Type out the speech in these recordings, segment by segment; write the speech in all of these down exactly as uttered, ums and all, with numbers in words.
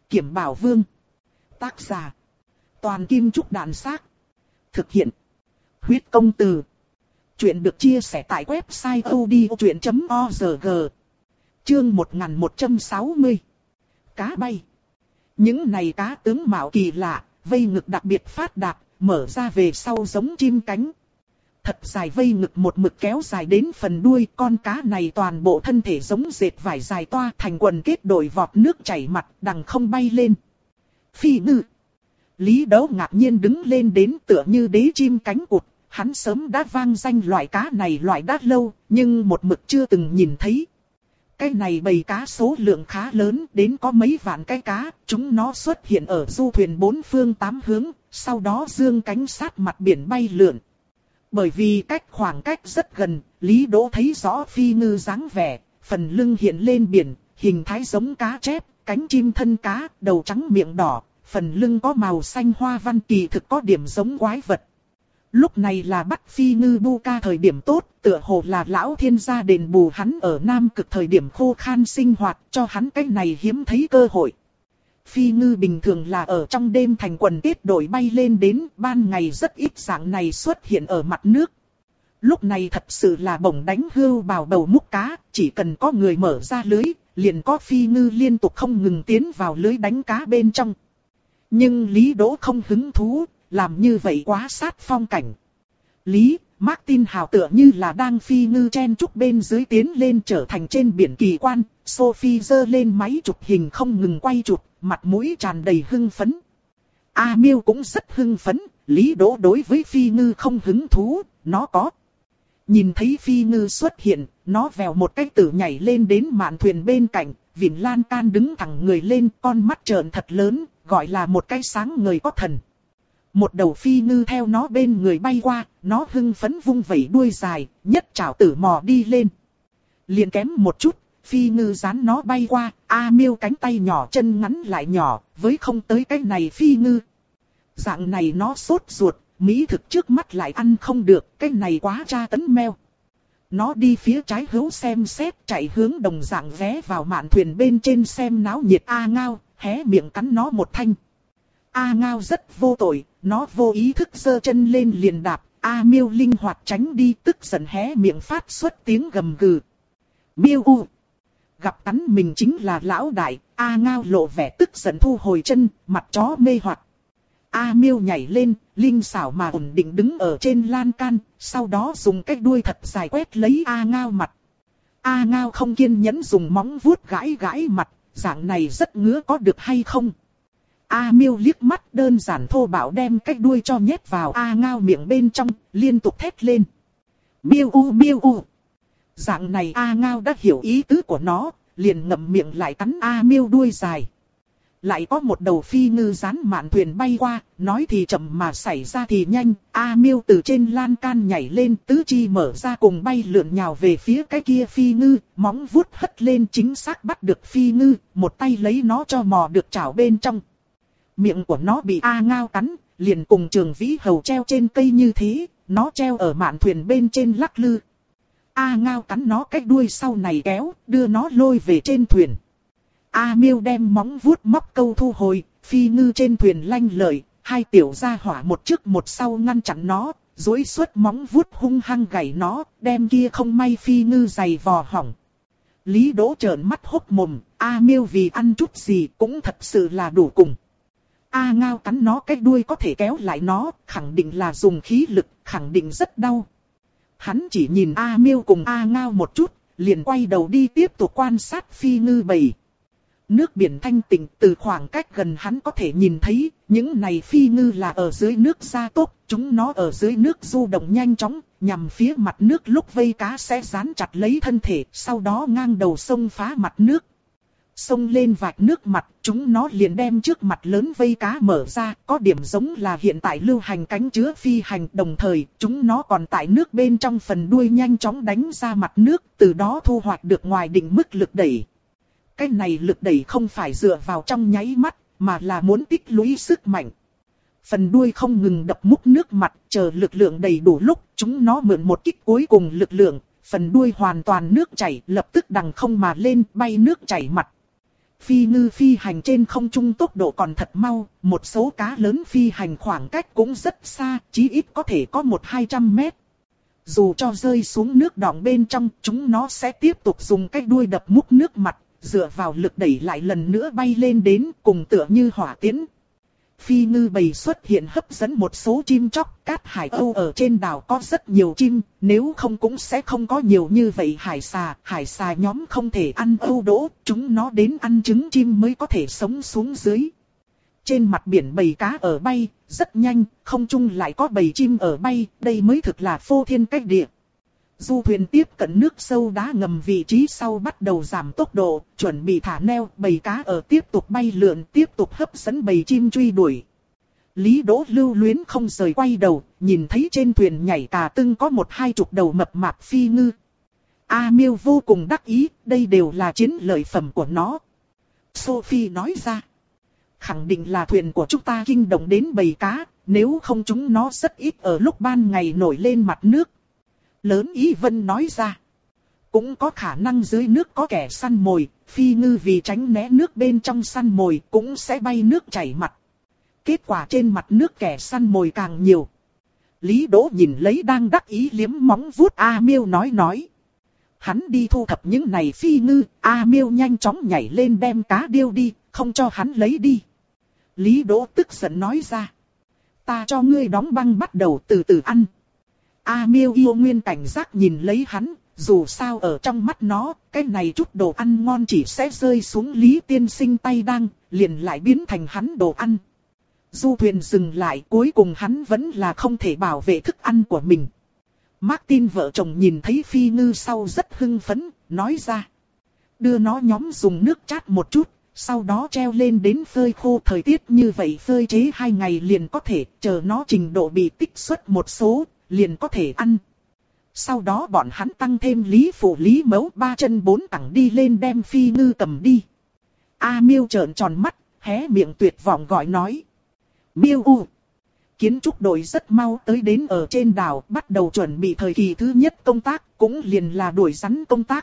Kiểm Bảo Vương. Tác giả. Toàn Kim Trúc Đàn Xác. Thực hiện. Huyết Công Từ. Chuyện được chia sẻ tại website odchuyện chấm org. Chương một nghìn một trăm sáu mươi. Cá bay. Những này cá tướng mạo kỳ lạ, vây ngực đặc biệt phát đạt, mở ra về sau giống chim cánh. Thật dài vây ngực một mực kéo dài đến phần đuôi, con cá này toàn bộ thân thể giống dệt vải dài toa thành quần kết đội vọt nước chảy mặt, đằng không bay lên. Phi ngư. Lý Đấu ngạc nhiên đứng lên đến tựa như đế chim cánh cụt, hắn sớm đã vang danh loại cá này loại đã lâu, nhưng một mực chưa từng nhìn thấy. Cái này bầy cá số lượng khá lớn, đến có mấy vạn cái cá, chúng nó xuất hiện ở du thuyền bốn phương tám hướng, sau đó dương cánh sát mặt biển bay lượn. Bởi vì cách khoảng cách rất gần, Lý Đỗ thấy rõ phi ngư dáng vẻ, phần lưng hiện lên biển, hình thái giống cá chép, cánh chim thân cá, đầu trắng miệng đỏ, phần lưng có màu xanh hoa văn kỳ thực có điểm giống quái vật. Lúc này là bắt phi ngư bu ca thời điểm tốt, tựa hồ là lão thiên gia đền bù hắn ở Nam Cực thời điểm khô khan sinh hoạt, cho hắn cái này hiếm thấy cơ hội. Phi ngư bình thường là ở trong đêm thành quần kết đội bay lên đến, ban ngày rất ít dạng này xuất hiện ở mặt nước. Lúc này thật sự là bổng đánh hưu bào bầu múc cá, chỉ cần có người mở ra lưới, liền có phi ngư liên tục không ngừng tiến vào lưới đánh cá bên trong. Nhưng Lý Đỗ không hứng thú, làm như vậy quá sát phong cảnh. Lý, Martin hào tựa như là đang phi ngư chen chúc bên dưới tiến lên trở thành trên biển kỳ quan, Sophie giơ lên máy chụp hình không ngừng quay chụp, mặt mũi tràn đầy hưng phấn. A Miêu cũng rất hưng phấn, Lý Đỗ đối với phi ngư không hứng thú, nó có. Nhìn thấy phi ngư xuất hiện, nó vèo một cái tử nhảy lên đến mạn thuyền bên cạnh, vịn lan can đứng thẳng người lên, con mắt trợn thật lớn, gọi là một cái sáng ngời có thần. Một đầu phi ngư theo nó bên người bay qua, nó hưng phấn vung vẩy đuôi dài, nhất trảo tử mò đi lên. Liền kém một chút, phi ngư dán nó bay qua, A Miêu cánh tay nhỏ chân ngắn lại nhỏ, với không tới cái này phi ngư. Dạng này nó sốt ruột, mỹ thực trước mắt lại ăn không được, cái này quá tra tấn meo. Nó đi phía trái hữu xem xét, chạy hướng đồng dạng vé vào mạn thuyền bên trên xem náo nhiệt. A Ngao, hé miệng cắn nó một thanh. A Ngao rất vô tội, nó vô ý thức giơ chân lên liền đạp, A Miêu linh hoạt tránh đi, tức giận hé miệng phát xuất tiếng gầm gừ. Miêu u. Gặp cắn mình chính là lão đại, A Ngao lộ vẻ tức giận thu hồi chân, mặt chó mê hoặc. A Miêu nhảy lên, linh xảo mà ổn định đứng ở trên lan can, sau đó dùng cái đuôi thật dài quét lấy A Ngao mặt. A Ngao không kiên nhẫn dùng móng vuốt gãi gãi mặt, dạng này rất ngứa có được hay không? A Miêu liếc mắt đơn giản thô bạo đem cái đuôi cho nhét vào A Ngao miệng bên trong, liên tục thét lên. Miêu u miêu u. Dạng này A Ngao đã hiểu ý tứ của nó, liền ngậm miệng lại cắn A Miêu đuôi dài. Lại có một đầu phi ngư dán mạn thuyền bay qua, nói thì chậm mà xảy ra thì nhanh, A Miêu từ trên lan can nhảy lên, tứ chi mở ra cùng bay lượn nhào về phía cái kia phi ngư, móng vuốt hất lên chính xác bắt được phi ngư, một tay lấy nó cho mò được chảo bên trong. Miệng của nó bị A Ngao cắn, liền cùng Trường Vĩ Hầu treo trên cây như thế, nó treo ở mạn thuyền bên trên lắc lư. A Ngao cắn nó cái đuôi sau này kéo, đưa nó lôi về trên thuyền. A Miêu đem móng vuốt móc câu thu hồi, phi ngư trên thuyền lanh lợi, hai tiểu gia hỏa một trước một sau ngăn chặn nó, duỗi xuất móng vuốt hung hăng gảy nó, đem kia không may phi ngư giày vò hỏng. Lý Đỗ trợn mắt hốc mồm, A Miêu vì ăn chút gì cũng thật sự là đủ cùng. A Ngao cắn nó cái đuôi có thể kéo lại nó, khẳng định là dùng khí lực, khẳng định rất đau. Hắn chỉ nhìn A Miêu cùng A Ngao một chút, liền quay đầu đi tiếp tục quan sát phi ngư bầy. Nước biển thanh tịnh, từ khoảng cách gần hắn có thể nhìn thấy, những này phi ngư là ở dưới nước gia tốc, chúng nó ở dưới nước du động nhanh chóng, nhằm phía mặt nước lúc vây cá sẽ dán chặt lấy thân thể, sau đó ngang đầu xông phá mặt nước. Xông lên vạch nước mặt, chúng nó liền đem trước mặt lớn vây cá mở ra, có điểm giống là hiện tại lưu hành cánh chứa phi hành, đồng thời chúng nó còn tại nước bên trong phần đuôi nhanh chóng đánh ra mặt nước, từ đó thu hoạch được ngoài định mức lực đẩy. Cái này lực đẩy không phải dựa vào trong nháy mắt, mà là muốn tích lũy sức mạnh. Phần đuôi không ngừng đập múc nước mặt, chờ lực lượng đầy đủ lúc, chúng nó mượn một kích cuối cùng lực lượng, phần đuôi hoàn toàn nước chảy, lập tức đằng không mà lên, bay nước chảy mặt. Phi ngư phi hành trên không trung tốc độ còn thật mau, một số cá lớn phi hành khoảng cách cũng rất xa, chí ít có thể có một hai trăm mét. Dù cho rơi xuống nước đọng bên trong, chúng nó sẽ tiếp tục dùng cái đuôi đập múc nước mặt, dựa vào lực đẩy lại lần nữa bay lên đến, cùng tựa như hỏa tiễn. Phi ngư bầy xuất hiện hấp dẫn một số chim chóc, cát hải âu ở trên đảo có rất nhiều chim, nếu không cũng sẽ không có nhiều như vậy hải xà. Hải xà nhóm không thể ăn âu đỗ, chúng nó đến ăn trứng chim mới có thể sống xuống dưới. Trên mặt biển bầy cá ở bay, rất nhanh, không trung lại có bầy chim ở bay, đây mới thực là phô thiên cách địa. Du thuyền tiếp cận nước sâu đá ngầm vị trí sau bắt đầu giảm tốc độ, chuẩn bị thả neo, bầy cá ở tiếp tục bay lượn, tiếp tục hấp dẫn bầy chim truy đuổi. Lý Đỗ lưu luyến không rời quay đầu, nhìn thấy trên thuyền nhảy cà tưng có một hai chục đầu mập mạp phi ngư. A Miêu vô cùng đắc ý, đây đều là chiến lợi phẩm của nó. Sophie nói ra, khẳng định là thuyền của chúng ta kinh động đến bầy cá, nếu không chúng nó rất ít ở lúc ban ngày nổi lên mặt nước. Lớn Ý Vân nói ra, cũng có khả năng dưới nước có kẻ săn mồi, phi ngư vì tránh né nước bên trong săn mồi cũng sẽ bay nước chảy mặt. Kết quả trên mặt nước kẻ săn mồi càng nhiều. Lý Đỗ nhìn lấy đang đắc ý liếm móng vuốt A Miêu nói nói. Hắn đi thu thập những này phi ngư, A Miêu nhanh chóng nhảy lên đem cá điêu đi, không cho hắn lấy đi. Lý Đỗ tức giận nói ra, ta cho ngươi đóng băng bắt đầu từ từ ăn. A Miêu yêu nguyên cảnh giác nhìn lấy hắn, dù sao ở trong mắt nó, cái này chút đồ ăn ngon chỉ sẽ rơi xuống Lý tiên sinh tay đang, liền lại biến thành hắn đồ ăn. Du thuyền dừng lại, cuối cùng hắn vẫn là không thể bảo vệ thức ăn của mình. Martin vợ chồng nhìn thấy phi ngư sau rất hưng phấn, nói ra, đưa nó nhóm dùng nước chát một chút, sau đó treo lên đến phơi khô, thời tiết như vậy phơi chế hai ngày liền có thể, chờ nó trình độ bị tích xuất một số, liền có thể ăn. Sau đó bọn hắn tăng thêm Lý Phụ Lý Mấu ba chân bốn cẳng đi lên đem phi ngư cầm đi. A Miêu trợn tròn mắt, hé miệng tuyệt vọng gọi nói, Miêu U. Kiến trúc đội rất mau tới đến ở trên đảo, bắt đầu chuẩn bị thời kỳ thứ nhất công tác, cũng liền là đuổi rắn công tác.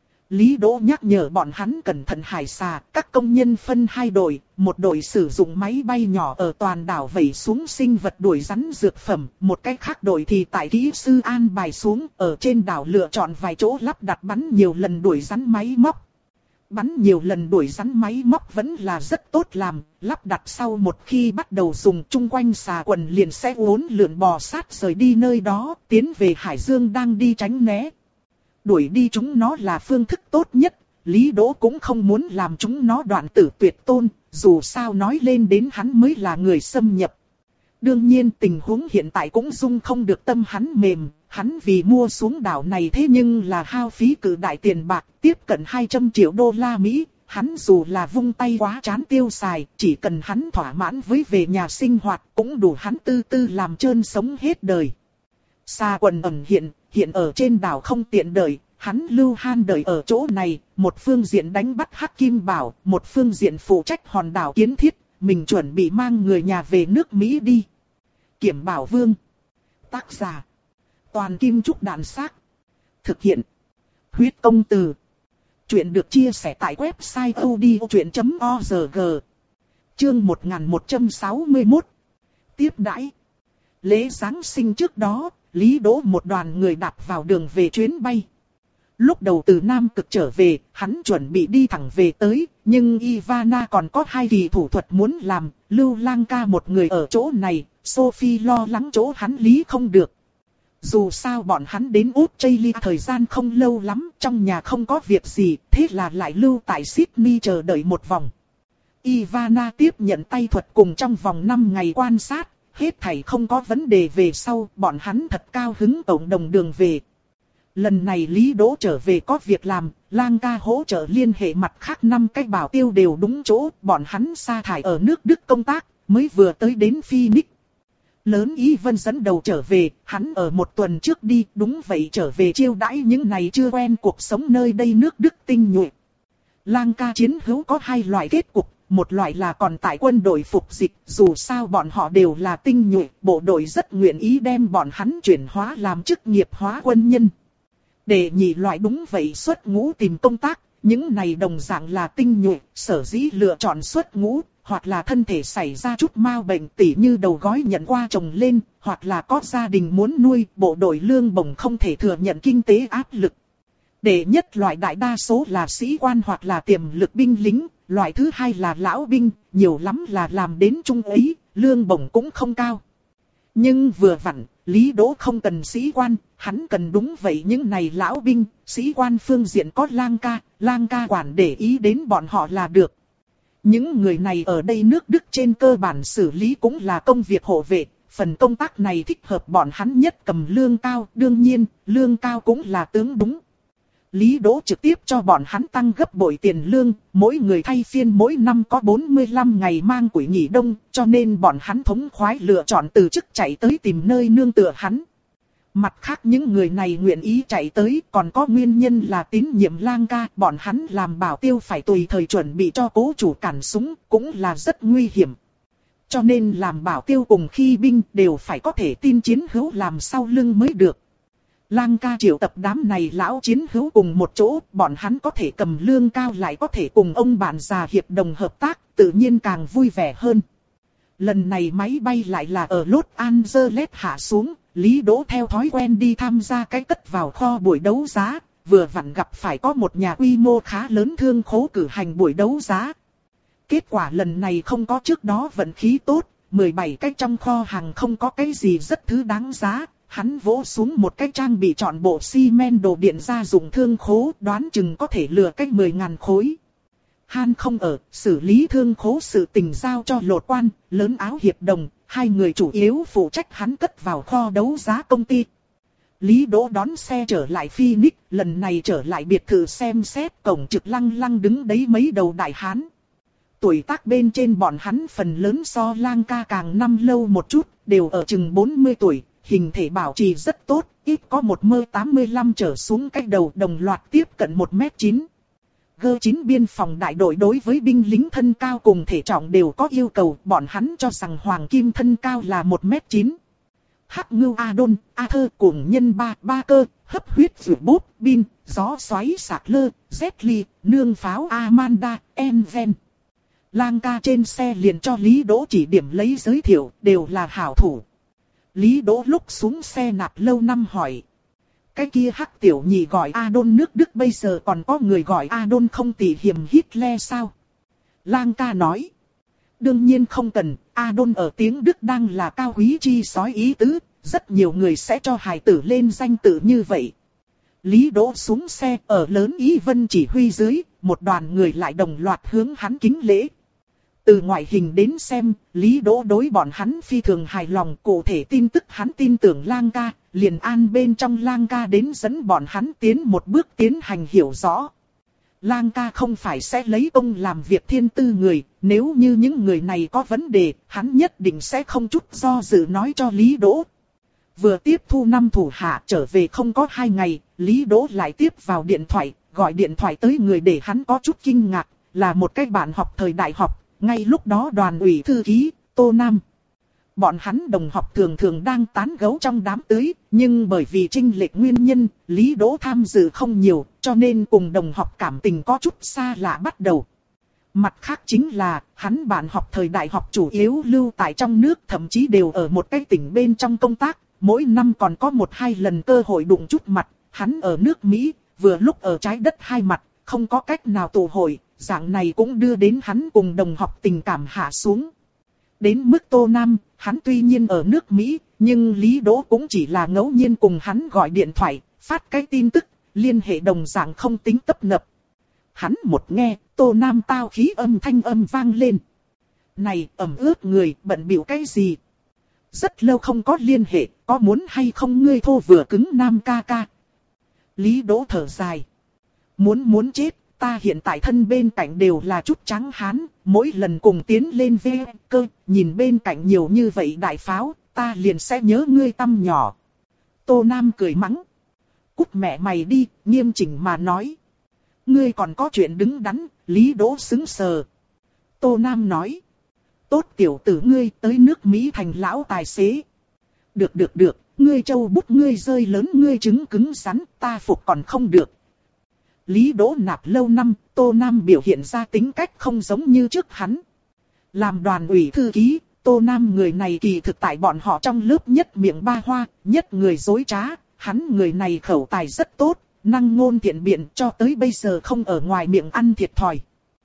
Lý Đỗ nhắc nhở bọn hắn cẩn thận hải xà, các công nhân phân hai đội, một đội sử dụng máy bay nhỏ ở toàn đảo vẩy xuống sinh vật đuổi rắn dược phẩm, một cái khác đội thì tại kỹ sư an bài xuống, ở trên đảo lựa chọn vài chỗ lắp đặt bắn nhiều lần đuổi rắn máy móc. Bắn nhiều lần đuổi rắn máy móc vẫn là rất tốt làm, lắp đặt sau một khi bắt đầu dùng chung quanh xà quần liền sẽ uốn lượn bò sát rời đi nơi đó, tiến về hải dương đang đi tránh né. Đuổi đi chúng nó là phương thức tốt nhất, Lý Đỗ cũng không muốn làm chúng nó đoạn tử tuyệt tôn, dù sao nói lên đến hắn mới là người xâm nhập. Đương nhiên tình huống hiện tại cũng dung không được tâm hắn mềm, hắn vì mua xuống đảo này thế nhưng là hao phí cự đại tiền bạc, tiếp cận hai trăm triệu đô la Mỹ, hắn dù là vung tay quá chán tiêu xài, chỉ cần hắn thỏa mãn với về nhà sinh hoạt cũng đủ hắn tư tư làm trơn sống hết đời. Xà quần ẩn hiện, hiện ở trên đảo không tiện đợi, hắn Lưu Han đợi ở chỗ này, một phương diện đánh bắt Hắc Kim Bảo, một phương diện phụ trách hòn đảo kiến thiết, mình chuẩn bị mang người nhà về nước Mỹ đi. Kiểm Bảo Vương. Tác giả. Toàn Kim Trúc Đạn Xác. Thực hiện. Huyết Công Từ. Chuyện được chia sẻ tại website odchuyện chấm org. Chương một nghìn một trăm sáu mươi mốt. Tiếp đãi. Lễ Giáng sinh trước đó, Lý Đỗ một đoàn người đạp vào đường về chuyến bay. Lúc đầu từ Nam Cực trở về, hắn chuẩn bị đi thẳng về tới, nhưng Ivana còn có hai kỳ thủ thuật muốn làm, Lưu Lang Ca một người ở chỗ này, Sophie lo lắng chỗ hắn lý không được. Dù sao bọn hắn đến Australia thời gian không lâu lắm, trong nhà không có việc gì, thế là lại lưu tại Sydney chờ đợi một vòng. Ivana tiếp nhận tay thuật cùng trong vòng năm ngày quan sát, hết thảy không có vấn đề về sau, bọn hắn thật cao hứng cộng đồng đường về. Lần này Lý Đỗ trở về có việc làm, Lang Ca hỗ trợ liên hệ mặt khác năm cái bảo tiêu đều đúng chỗ, bọn hắn sa thải ở nước Đức công tác, mới vừa tới đến Phoenix. Lớn Ý Vân dẫn đầu trở về, hắn ở một tuần trước đi, đúng vậy trở về chiêu đãi những này chưa quen cuộc sống nơi đây nước Đức tinh nhuệ. Lang Ca chiến hữu có hai loại kết cục, một loại là còn tại quân đội phục dịch, dù sao bọn họ đều là tinh nhuệ, bộ đội rất nguyện ý đem bọn hắn chuyển hóa làm chức nghiệp hóa quân nhân. Để nhị loại đúng vậy xuất ngũ tìm công tác, Những này đồng dạng là tinh nhuệ, sở dĩ lựa chọn xuất ngũ, hoặc là thân thể xảy ra chút mau bệnh tỉ như đầu gói nhận qua chồng lên, hoặc là có gia đình muốn nuôi, bộ đội lương bổng không thể thừa nhận kinh tế áp lực. Đệ nhất loại đại đa số là sĩ quan hoặc là tiềm lực binh lính, loại thứ hai là lão binh, nhiều lắm là làm đến trung úy, lương bổng cũng không cao. Nhưng vừa vặn, Lý Đỗ không cần sĩ quan, hắn cần đúng vậy những này lão binh, sĩ quan phương diện có lang ca, lang ca quản để ý đến bọn họ là được. Những người này ở đây nước Đức trên cơ bản xử lý cũng là công việc hộ vệ, phần công tác này thích hợp bọn hắn nhất cầm lương cao, đương nhiên, lương cao cũng là tướng đúng. Lý Đỗ trực tiếp cho bọn hắn tăng gấp bội tiền lương, mỗi người thay phiên mỗi năm có bốn mươi lăm ngày mang quỷ nghỉ đông, cho nên bọn hắn thống khoái lựa chọn từ chức chạy tới tìm nơi nương tựa hắn. Mặt khác những người này nguyện ý chạy tới, còn có nguyên nhân là tín nhiệm lang ca, bọn hắn làm bảo tiêu phải tùy thời chuẩn bị cho cố chủ cản súng, cũng là rất nguy hiểm. Cho nên làm bảo tiêu cùng khi binh đều phải có thể tin chiến hữu làm sau lưng mới được. Lang ca triệu tập đám này lão chiến hữu cùng một chỗ, bọn hắn có thể cầm lương cao lại có thể cùng ông bạn già hiệp đồng hợp tác, tự nhiên càng vui vẻ hơn. Lần này máy bay lại là ở Los Angeles hạ xuống, Lý Đỗ theo thói quen đi tham gia cái cất vào kho buổi đấu giá, vừa vặn gặp phải có một nhà quy mô khá lớn thương khố cử hành buổi đấu giá. Kết quả lần này không có trước đó vận khí tốt, mười bảy cái trong kho hàng không có cái gì rất thứ đáng giá. Hắn vỗ xuống một cái trang bị trọn bộ xi men đồ điện gia dụng thương khố, đoán chừng có thể lừa cách mười ngàn khối. Han không ở, xử lý thương khố sự tình giao cho Lột Quan, lớn áo hiệp đồng, hai người chủ yếu phụ trách hắn cất vào kho đấu giá công ty. Lý Đỗ đón xe trở lại Phoenix, lần này trở lại biệt thự xem xét, cổng trực lăng lăng đứng đấy mấy đầu đại hán. Tuổi tác bên trên bọn hắn phần lớn so lang ca càng năm lâu một chút, đều ở chừng bốn mươi tuổi. Hình thể bảo trì rất tốt, ít có một mơ tám mươi lăm trở xuống cách đầu, đồng loạt tiếp cận một mét chín. G chín biên phòng đại đội đối với binh lính thân cao cùng thể trọng đều có yêu cầu, bọn hắn cho rằng hoàng kim thân cao là một mét chín. Hắc ngưu Adon, A Thơ cùng nhân ba, ba cơ, hấp huyết rượu bút, bin, gió xoáy sạc lơ, Zetli, nương pháo Amanda, Enven. Lang ca trên xe liền cho Lý Đỗ chỉ điểm lấy giới thiệu, đều là hảo thủ. Lý Đỗ lúc xuống xe nạp lâu năm hỏi. Cái kia hắc tiểu nhị gọi Adon nước Đức bây giờ còn có người gọi Adon không tỉ hiểm Hitler sao? Lang ca nói. Đương nhiên không cần, Adon ở tiếng Đức đang là cao quý chi sói ý tứ, rất nhiều người sẽ cho hài tử lên danh tự như vậy. Lý Đỗ xuống xe ở lớn ý vân chỉ huy dưới, một đoàn người lại đồng loạt hướng hắn kính lễ. Từ ngoại hình đến xem, Lý Đỗ đối bọn hắn phi thường hài lòng, cụ thể tin tức hắn tin tưởng lang ca, liền an bên trong lang ca đến dẫn bọn hắn tiến một bước tiến hành hiểu rõ. Lang ca không phải sẽ lấy ông làm việc thiên tư người, nếu như những người này có vấn đề, hắn nhất định sẽ không chút do dự nói cho Lý Đỗ. Vừa tiếp thu năm thủ hạ trở về không có hai ngày, Lý Đỗ lại tiếp vào điện thoại, gọi điện thoại tới người để hắn có chút kinh ngạc, là một cái bạn học thời đại học. Ngay lúc đó đoàn ủy thư ký, Tô Nam. Bọn hắn đồng học thường thường đang tán gẫu trong đám tưới, nhưng bởi vì chênh lệch nguyên nhân, Lý Đỗ tham dự không nhiều, cho nên cùng đồng học cảm tình có chút xa lạ bắt đầu. Mặt khác chính là, hắn bạn học thời đại học chủ yếu lưu tại trong nước, thậm chí đều ở một cái tỉnh bên trong công tác, mỗi năm còn có một hai lần cơ hội đụng chút mặt, hắn ở nước Mỹ, vừa lúc ở trái đất hai mặt, không có cách nào tụ hội. Dạng này cũng đưa đến hắn cùng đồng học tình cảm hạ xuống. Đến mức Tô Nam, hắn tuy nhiên ở nước Mỹ, nhưng Lý Đỗ cũng chỉ là ngẫu nhiên cùng hắn gọi điện thoại, phát cái tin tức, liên hệ đồng dạng không tính tấp nập. Hắn một nghe, Tô Nam tao khí âm thanh âm vang lên. Này, ẩm ướt người, bận bịu cái gì? Rất lâu không có liên hệ, có muốn hay không ngươi thô vừa cứng Nam ca ca? Lý Đỗ thở dài. Muốn muốn chết. Ta hiện tại thân bên cạnh đều là chút trắng hán, mỗi lần cùng tiến lên ve cơ, nhìn bên cạnh nhiều như vậy đại pháo, ta liền sẽ nhớ ngươi tâm nhỏ. Tô Nam cười mắng. Cút mẹ mày đi, nghiêm chỉnh mà nói. Ngươi còn có chuyện đứng đắn, Lý Đỗ sững sờ. Tô Nam nói. Tốt tiểu tử ngươi tới nước Mỹ thành lão tài xế. Được được được, ngươi châu bút ngươi rơi lớn ngươi trứng cứng rắn, ta phục còn không được. Lý Đỗ nạp lâu năm, Tô Nam biểu hiện ra tính cách không giống như trước hắn. Làm đoàn ủy thư ký, Tô Nam người này kỳ thực tại bọn họ trong lớp nhất miệng ba hoa, nhất người dối trá, hắn người này khẩu tài rất tốt, năng ngôn thiện biện cho tới bây giờ không ở ngoài miệng ăn thiệt thòi.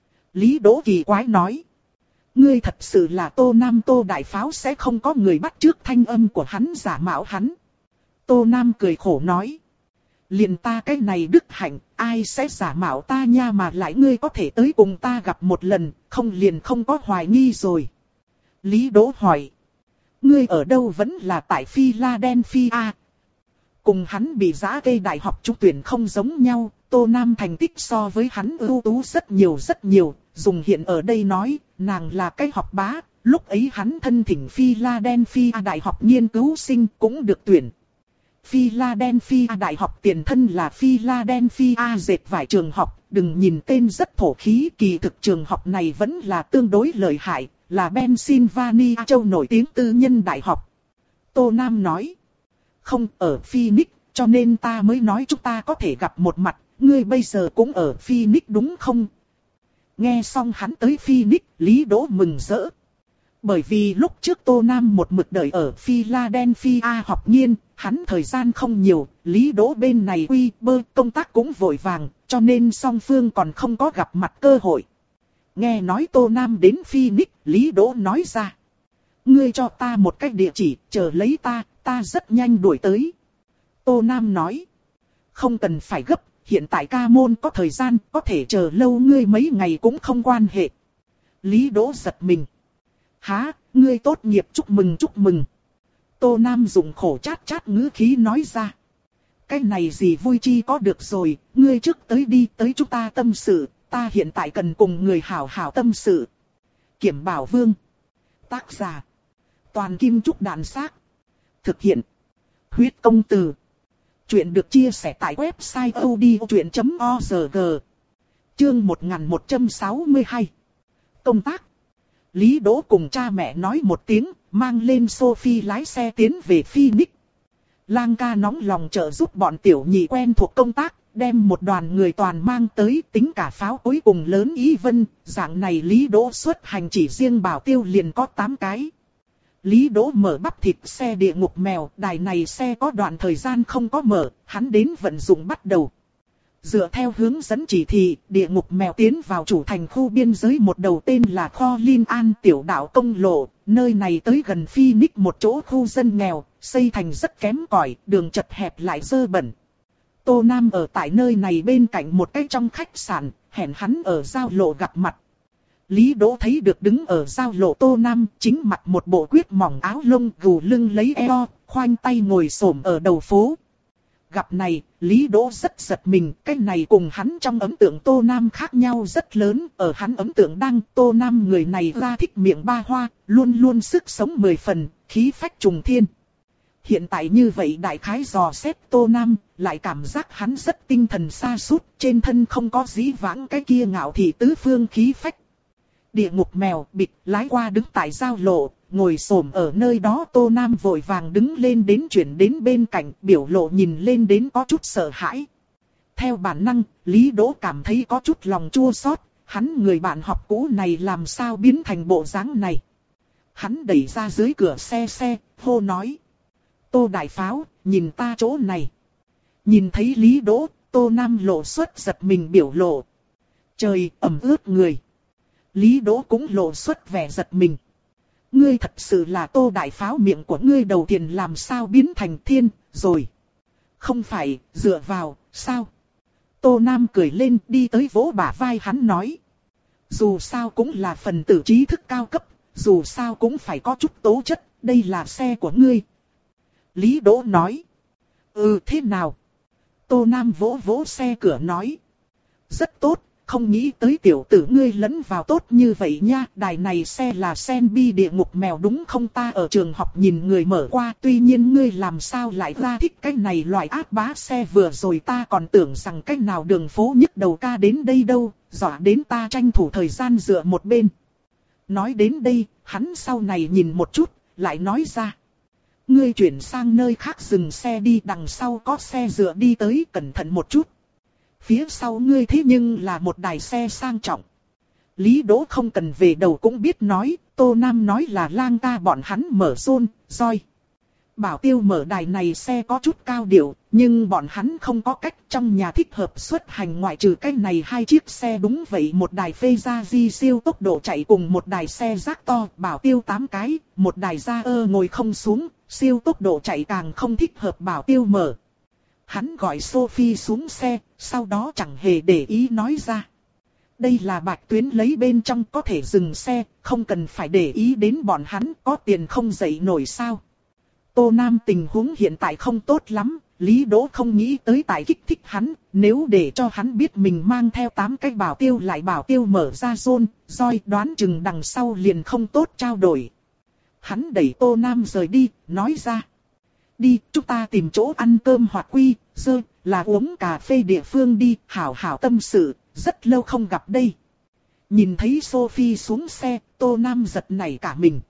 Lý Đỗ kỳ quái nói. Ngươi thật sự là Tô Nam Tô Đại Pháo sẽ không có người bắt trước thanh âm của hắn giả mạo hắn. Tô Nam cười khổ nói. Liền ta cái này đức hạnh, ai sẽ giả mạo ta nha mà lại ngươi có thể tới cùng ta gặp một lần, không liền không có hoài nghi rồi. Lý Đỗ hỏi. Ngươi ở đâu vẫn là tại Philadelphia? Cùng hắn bị giã cây đại học trúng tuyển không giống nhau, Tô Nam thành tích so với hắn ưu tú rất nhiều rất nhiều, dùng hiện ở đây nói, nàng là cái học bá, lúc ấy hắn thân thỉnh Philadelphia đại học nghiên cứu sinh cũng được tuyển. Philadelphia đại học tiền thân là Philadelphia dệt vải trường học, đừng nhìn tên rất thổ khí, kỳ thực trường học này vẫn là tương đối lợi hại, là Pennsylvania châu nổi tiếng tư nhân đại học. Tô Nam nói. Không ở Phoenix, cho nên ta mới nói chúng ta có thể gặp một mặt, ngươi bây giờ cũng ở Phoenix đúng không? Nghe xong hắn tới Phoenix, Lý Đỗ mừng rỡ. Bởi vì lúc trước Tô Nam một mực đợi ở Philadelphia học nghiên, hắn thời gian không nhiều, Lý Đỗ bên này quy bơ công tác cũng vội vàng, cho nên song phương còn không có gặp mặt cơ hội. Nghe nói Tô Nam đến Phoenix, Lý Đỗ nói ra. Ngươi cho ta một cái địa chỉ, chờ lấy ta, ta rất nhanh đuổi tới. Tô Nam nói. Không cần phải gấp, hiện tại ca môn có thời gian, có thể chờ lâu ngươi mấy ngày cũng không quan hệ. Lý Đỗ giật mình. Hả, ngươi tốt nghiệp chúc mừng chúc mừng. Tô Nam dùng khổ chát chát ngữ khí nói ra. Cái này gì vui chi có được rồi, ngươi trước tới đi tới chúng ta tâm sự, ta hiện tại cần cùng người hảo hảo tâm sự. Kiểm Bảo Vương. Tác giả. Toàn Kim Trúc Đàn Xác. Thực hiện. Huyết Công Từ. Chuyện được chia sẻ tại website odchuyện chấm org. Chương một nghìn một trăm sáu mươi hai. Công tác. Lý Đỗ cùng cha mẹ nói một tiếng, mang lên Sophie lái xe tiến về Phoenix. Lang ca nóng lòng trợ giúp bọn tiểu nhị quen thuộc công tác, đem một đoàn người toàn mang tới, tính cả pháo cuối cùng lớn ý vân, dạng này Lý Đỗ xuất hành chỉ riêng bảo tiêu liền có tám cái. Lý Đỗ mở bắp thịt xe địa ngục mèo, đài này xe có đoạn thời gian không có mở, hắn đến vận dụng bắt đầu. Dựa theo hướng dẫn chỉ thị, địa ngục mèo tiến vào chủ thành khu biên giới một đầu tên là Kho Linh An tiểu đạo công lộ, nơi này tới gần Phoenix một chỗ khu dân nghèo, xây thành rất kém cỏi, đường chật hẹp lại dơ bẩn. Tô Nam ở tại nơi này bên cạnh một cái trong khách sạn, hẹn hắn ở giao lộ gặp mặt. Lý Đỗ thấy được đứng ở giao lộ Tô Nam, chính mặc một bộ quyết mỏng áo lông gù lưng lấy eo, khoanh tay ngồi xổm ở đầu phố. Gặp này, Lý Đỗ rất giật mình, cái này cùng hắn trong ấn tượng Tô Nam khác nhau rất lớn, ở hắn ấn tượng đang Tô Nam người này ra thích miệng ba hoa, luôn luôn sức sống mười phần, khí phách trùng thiên. Hiện tại như vậy đại khái dò xét Tô Nam, lại cảm giác hắn rất tinh thần sa sút, trên thân không có dĩ vãng cái kia ngạo thị tứ phương khí phách. Địa ngục mèo bịch lái qua đứng tại giao lộ, ngồi xổm ở nơi đó Tô Nam vội vàng đứng lên đến chuyển đến bên cạnh, biểu lộ nhìn lên đến có chút sợ hãi. Theo bản năng, Lý Đỗ cảm thấy có chút lòng chua xót, hắn người bạn học cũ này làm sao biến thành bộ dáng này. Hắn đẩy ra dưới cửa xe xe, hô nói. Tô Đại Pháo, nhìn ta chỗ này. Nhìn thấy Lý Đỗ, Tô Nam lộ xuất giật mình biểu lộ. Trời ẩm ướt người. Lý Đỗ cũng lộ xuất vẻ giật mình. Ngươi thật sự là Tô Đại Pháo, miệng của ngươi đầu tiên làm sao biến thành thiên, rồi. Không phải, dựa vào, sao? Tô Nam cười lên đi tới vỗ bả vai hắn nói. Dù sao cũng là phần tử trí thức cao cấp, dù sao cũng phải có chút tố chất, đây là xe của ngươi. Lý Đỗ nói. Ừ thế nào? Tô Nam vỗ vỗ xe cửa nói. Rất tốt. Không nghĩ tới tiểu tử ngươi lẫn vào tốt như vậy nha, đài này xe là Senbi địa ngục mèo đúng không, ta ở trường học nhìn người mở qua, tuy nhiên ngươi làm sao lại ra thích cái này loại áp bá xe, vừa rồi ta còn tưởng rằng cái nào đường phố nhức đầu ca đến đây đâu, dọa đến ta tranh thủ thời gian dựa một bên. Nói đến đây, hắn sau này nhìn một chút, lại nói ra. Ngươi chuyển sang nơi khác dừng xe đi, đằng sau có xe dựa đi tới, cẩn thận một chút. Phía sau ngươi thế nhưng là một đài xe sang trọng. Lý Đỗ không cần về đầu cũng biết nói, Tô Nam nói là Lang ca bọn hắn mở Zone, roi. Bảo Tiêu mở đài này xe có chút cao điệu, nhưng bọn hắn không có cách trong nhà thích hợp xuất hành ngoại trừ cái này hai chiếc xe đúng vậy một đài phê ra di siêu tốc độ chạy cùng một đài xe rác to, Bảo Tiêu tám cái, một đài ra ơ ngồi không xuống, siêu tốc độ chạy càng không thích hợp Bảo Tiêu mở. Hắn gọi Sophie xuống xe, sau đó chẳng hề để ý nói ra. Đây là Bạch Tuyến lấy bên trong có thể dừng xe, không cần phải để ý đến bọn hắn có tiền không dậy nổi sao. Tô Nam tình huống hiện tại không tốt lắm, Lý Đỗ không nghĩ tới tại kích thích hắn, nếu để cho hắn biết mình mang theo tám cái Bảo Tiêu lại Bảo Tiêu mở ra Zone, roi đoán chừng đằng sau liền không tốt trao đổi. Hắn đẩy Tô Nam rời đi, nói ra. Đi, chúng ta tìm chỗ ăn cơm hoặc quy, dơ, là uống cà phê địa phương đi, hảo hảo tâm sự, rất lâu không gặp đây. Nhìn thấy Sophie xuống xe, Tô Nam giật nảy cả mình.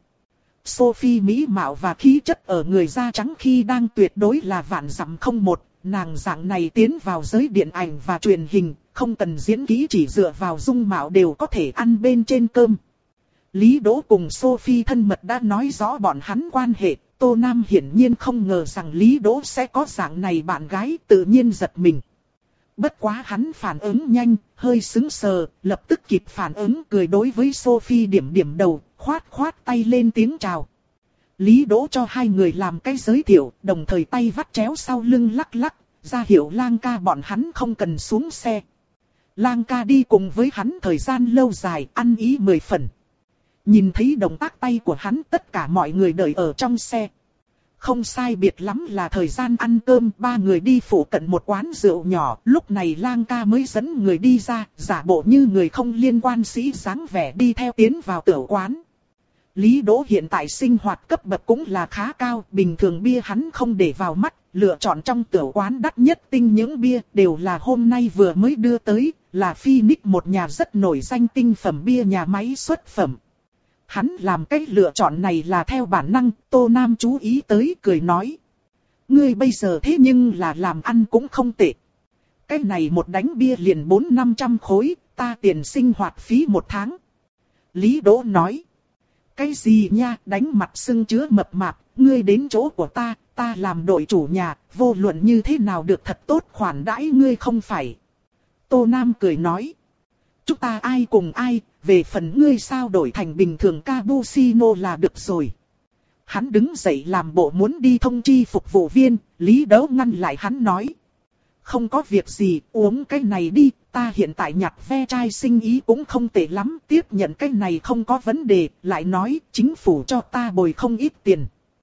Sophie mỹ mạo và khí chất ở người da trắng khi đang tuyệt đối là vạn dặm không một, nàng dạng này tiến vào giới điện ảnh và truyền hình, không cần diễn kỹ chỉ dựa vào dung mạo đều có thể ăn bên trên cơm. Lý Đỗ cùng Sophie thân mật đã nói rõ bọn hắn quan hệ, Tô Nam hiển nhiên không ngờ rằng Lý Đỗ sẽ có dạng này bạn gái, tự nhiên giật mình. Bất quá hắn phản ứng nhanh, hơi sững sờ, lập tức kịp phản ứng cười đối với Sophie điểm điểm đầu, khoát khoát tay lên tiếng chào. Lý Đỗ cho hai người làm cái giới thiệu, đồng thời tay vắt chéo sau lưng lắc lắc, ra hiệu Lang ca bọn hắn không cần xuống xe. Lang ca đi cùng với hắn thời gian lâu dài, ăn ý mười phần. Nhìn thấy động tác tay của hắn, tất cả mọi người đợi ở trong xe. Không sai biệt lắm là thời gian ăn cơm, ba người đi phụ cận một quán rượu nhỏ, lúc này Lang ca mới dẫn người đi ra, giả bộ như người không liên quan sĩ dáng vẻ đi theo tiến vào tiểu quán. Lý Đỗ hiện tại sinh hoạt cấp bậc cũng là khá cao, bình thường bia hắn không để vào mắt, lựa chọn trong tiểu quán đắt nhất tinh những bia đều là hôm nay vừa mới đưa tới, là Phoenix một nhà rất nổi danh tinh phẩm bia nhà máy xuất phẩm. Hắn làm cái lựa chọn này là theo bản năng, Tô Nam chú ý tới cười nói. Ngươi bây giờ thế nhưng là làm ăn cũng không tệ. Cái này một đánh bia liền bốn năm trăm khối, ta tiền sinh hoạt phí một tháng. Lý Đỗ nói. Cái gì nha, đánh mặt sưng chứa mập mạp, ngươi đến chỗ của ta, ta làm đội chủ nhà, vô luận như thế nào được thật tốt khoản đãi ngươi không phải. Tô Nam cười nói. Chúng ta ai cùng ai, về phần ngươi sao đổi thành bình thường cappuccino là được rồi. Hắn đứng dậy làm bộ muốn đi thông chi phục vụ viên, Lý Đỗ ngăn lại hắn nói. Không có việc gì, uống cái này đi, ta hiện tại nhặt ve chai sinh ý cũng không tệ lắm, tiếp nhận cái này không có vấn đề, lại nói chính phủ cho ta bồi không ít tiền.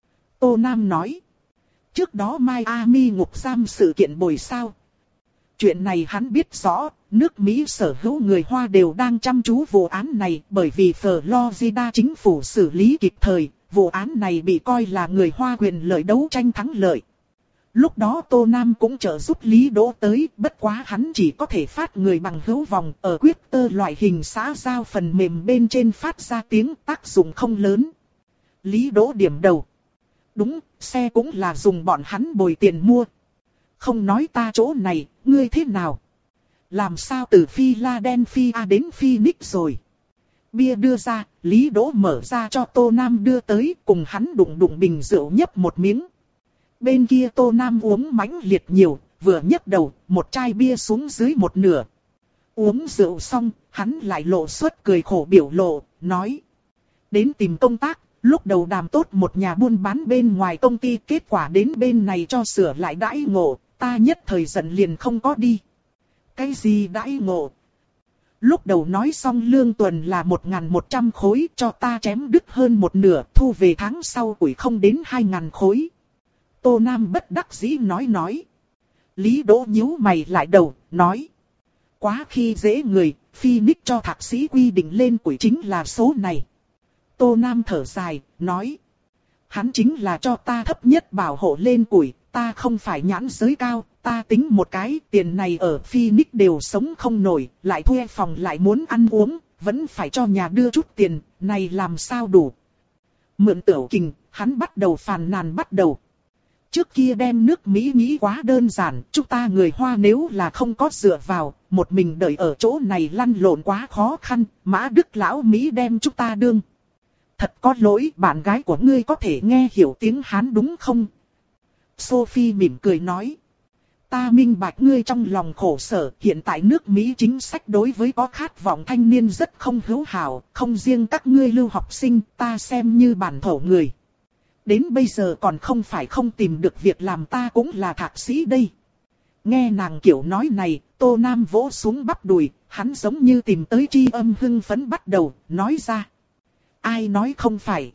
Tô Nam nói. Trước đó Miami ngục giam sự kiện bồi sao. Chuyện này hắn biết rõ, nước Mỹ sở hữu người Hoa đều đang chăm chú vụ án này bởi vì Florida chính phủ xử lý kịp thời, vụ án này bị coi là người Hoa quyền lợi đấu tranh thắng lợi. Lúc đó Tô Nam cũng trợ giúp Lý Đỗ tới, bất quá hắn chỉ có thể phát người bằng hữu vòng ở quyết tơ loại hình xã giao phần mềm bên trên phát ra tiếng, tác dụng không lớn. Lý Đỗ điểm đầu. Đúng, xe cũng là dùng bọn hắn bồi tiền mua. Không nói ta chỗ này, ngươi thế nào? Làm sao từ Philadelphia đến Phoenix rồi? Bia đưa ra, Lý Đỗ mở ra cho Tô Nam đưa tới, cùng hắn đụng đụng bình rượu nhấp một miếng. Bên kia Tô Nam uống mãnh liệt nhiều, vừa nhấc đầu, một chai bia xuống dưới một nửa. Uống rượu xong, hắn lại lộ xuất cười khổ biểu lộ, nói. Đến tìm công tác, lúc đầu đàm tốt một nhà buôn bán bên ngoài công ty, kết quả đến bên này cho sửa lại đãi ngộ, ta nhất thời giận liền không có đi. Cái gì đãi ngộ? Lúc đầu nói xong lương tuần là một nghìn một trăm khối, cho ta chém đứt hơn một nửa, thu về tháng sau quỷ không đến hai nghìn khối. Tô Nam bất đắc dĩ nói nói. Lý Đỗ nhíu mày lại đầu, nói. Quá khi dễ người, Phoenix cho thạc sĩ quy định lên quỷ chính là số này. Tô Nam thở dài, nói. Hắn chính là cho ta thấp nhất bảo hộ lên quỷ, ta không phải nhãn giới cao, ta tính một cái, tiền này ở Phoenix đều sống không nổi, lại thuê phòng lại muốn ăn uống, vẫn phải cho nhà đưa chút tiền, này làm sao đủ. Mượn tiểu kình, hắn bắt đầu phàn nàn bắt đầu. Trước kia đem nước Mỹ nghĩ quá đơn giản, chúng ta người Hoa nếu là không có dựa vào, một mình đợi ở chỗ này lăn lộn quá khó khăn, Mã Đức lão Mỹ đem chúng ta đương. Thật có lỗi, bạn gái của ngươi có thể nghe hiểu tiếng Hán đúng không? Sophie mỉm cười nói. Ta minh bạch ngươi trong lòng khổ sở, hiện tại nước Mỹ chính sách đối với có khát vọng thanh niên rất không hữu hảo, không riêng các ngươi lưu học sinh, ta xem như bản thổ người. Đến bây giờ còn không phải không tìm được việc làm, ta cũng là thạc sĩ đây. Nghe nàng kiểu nói này, Tô Nam vỗ xuống bắp đùi, hắn giống như tìm tới tri âm hưng phấn bắt đầu, nói ra. Ai nói không phải?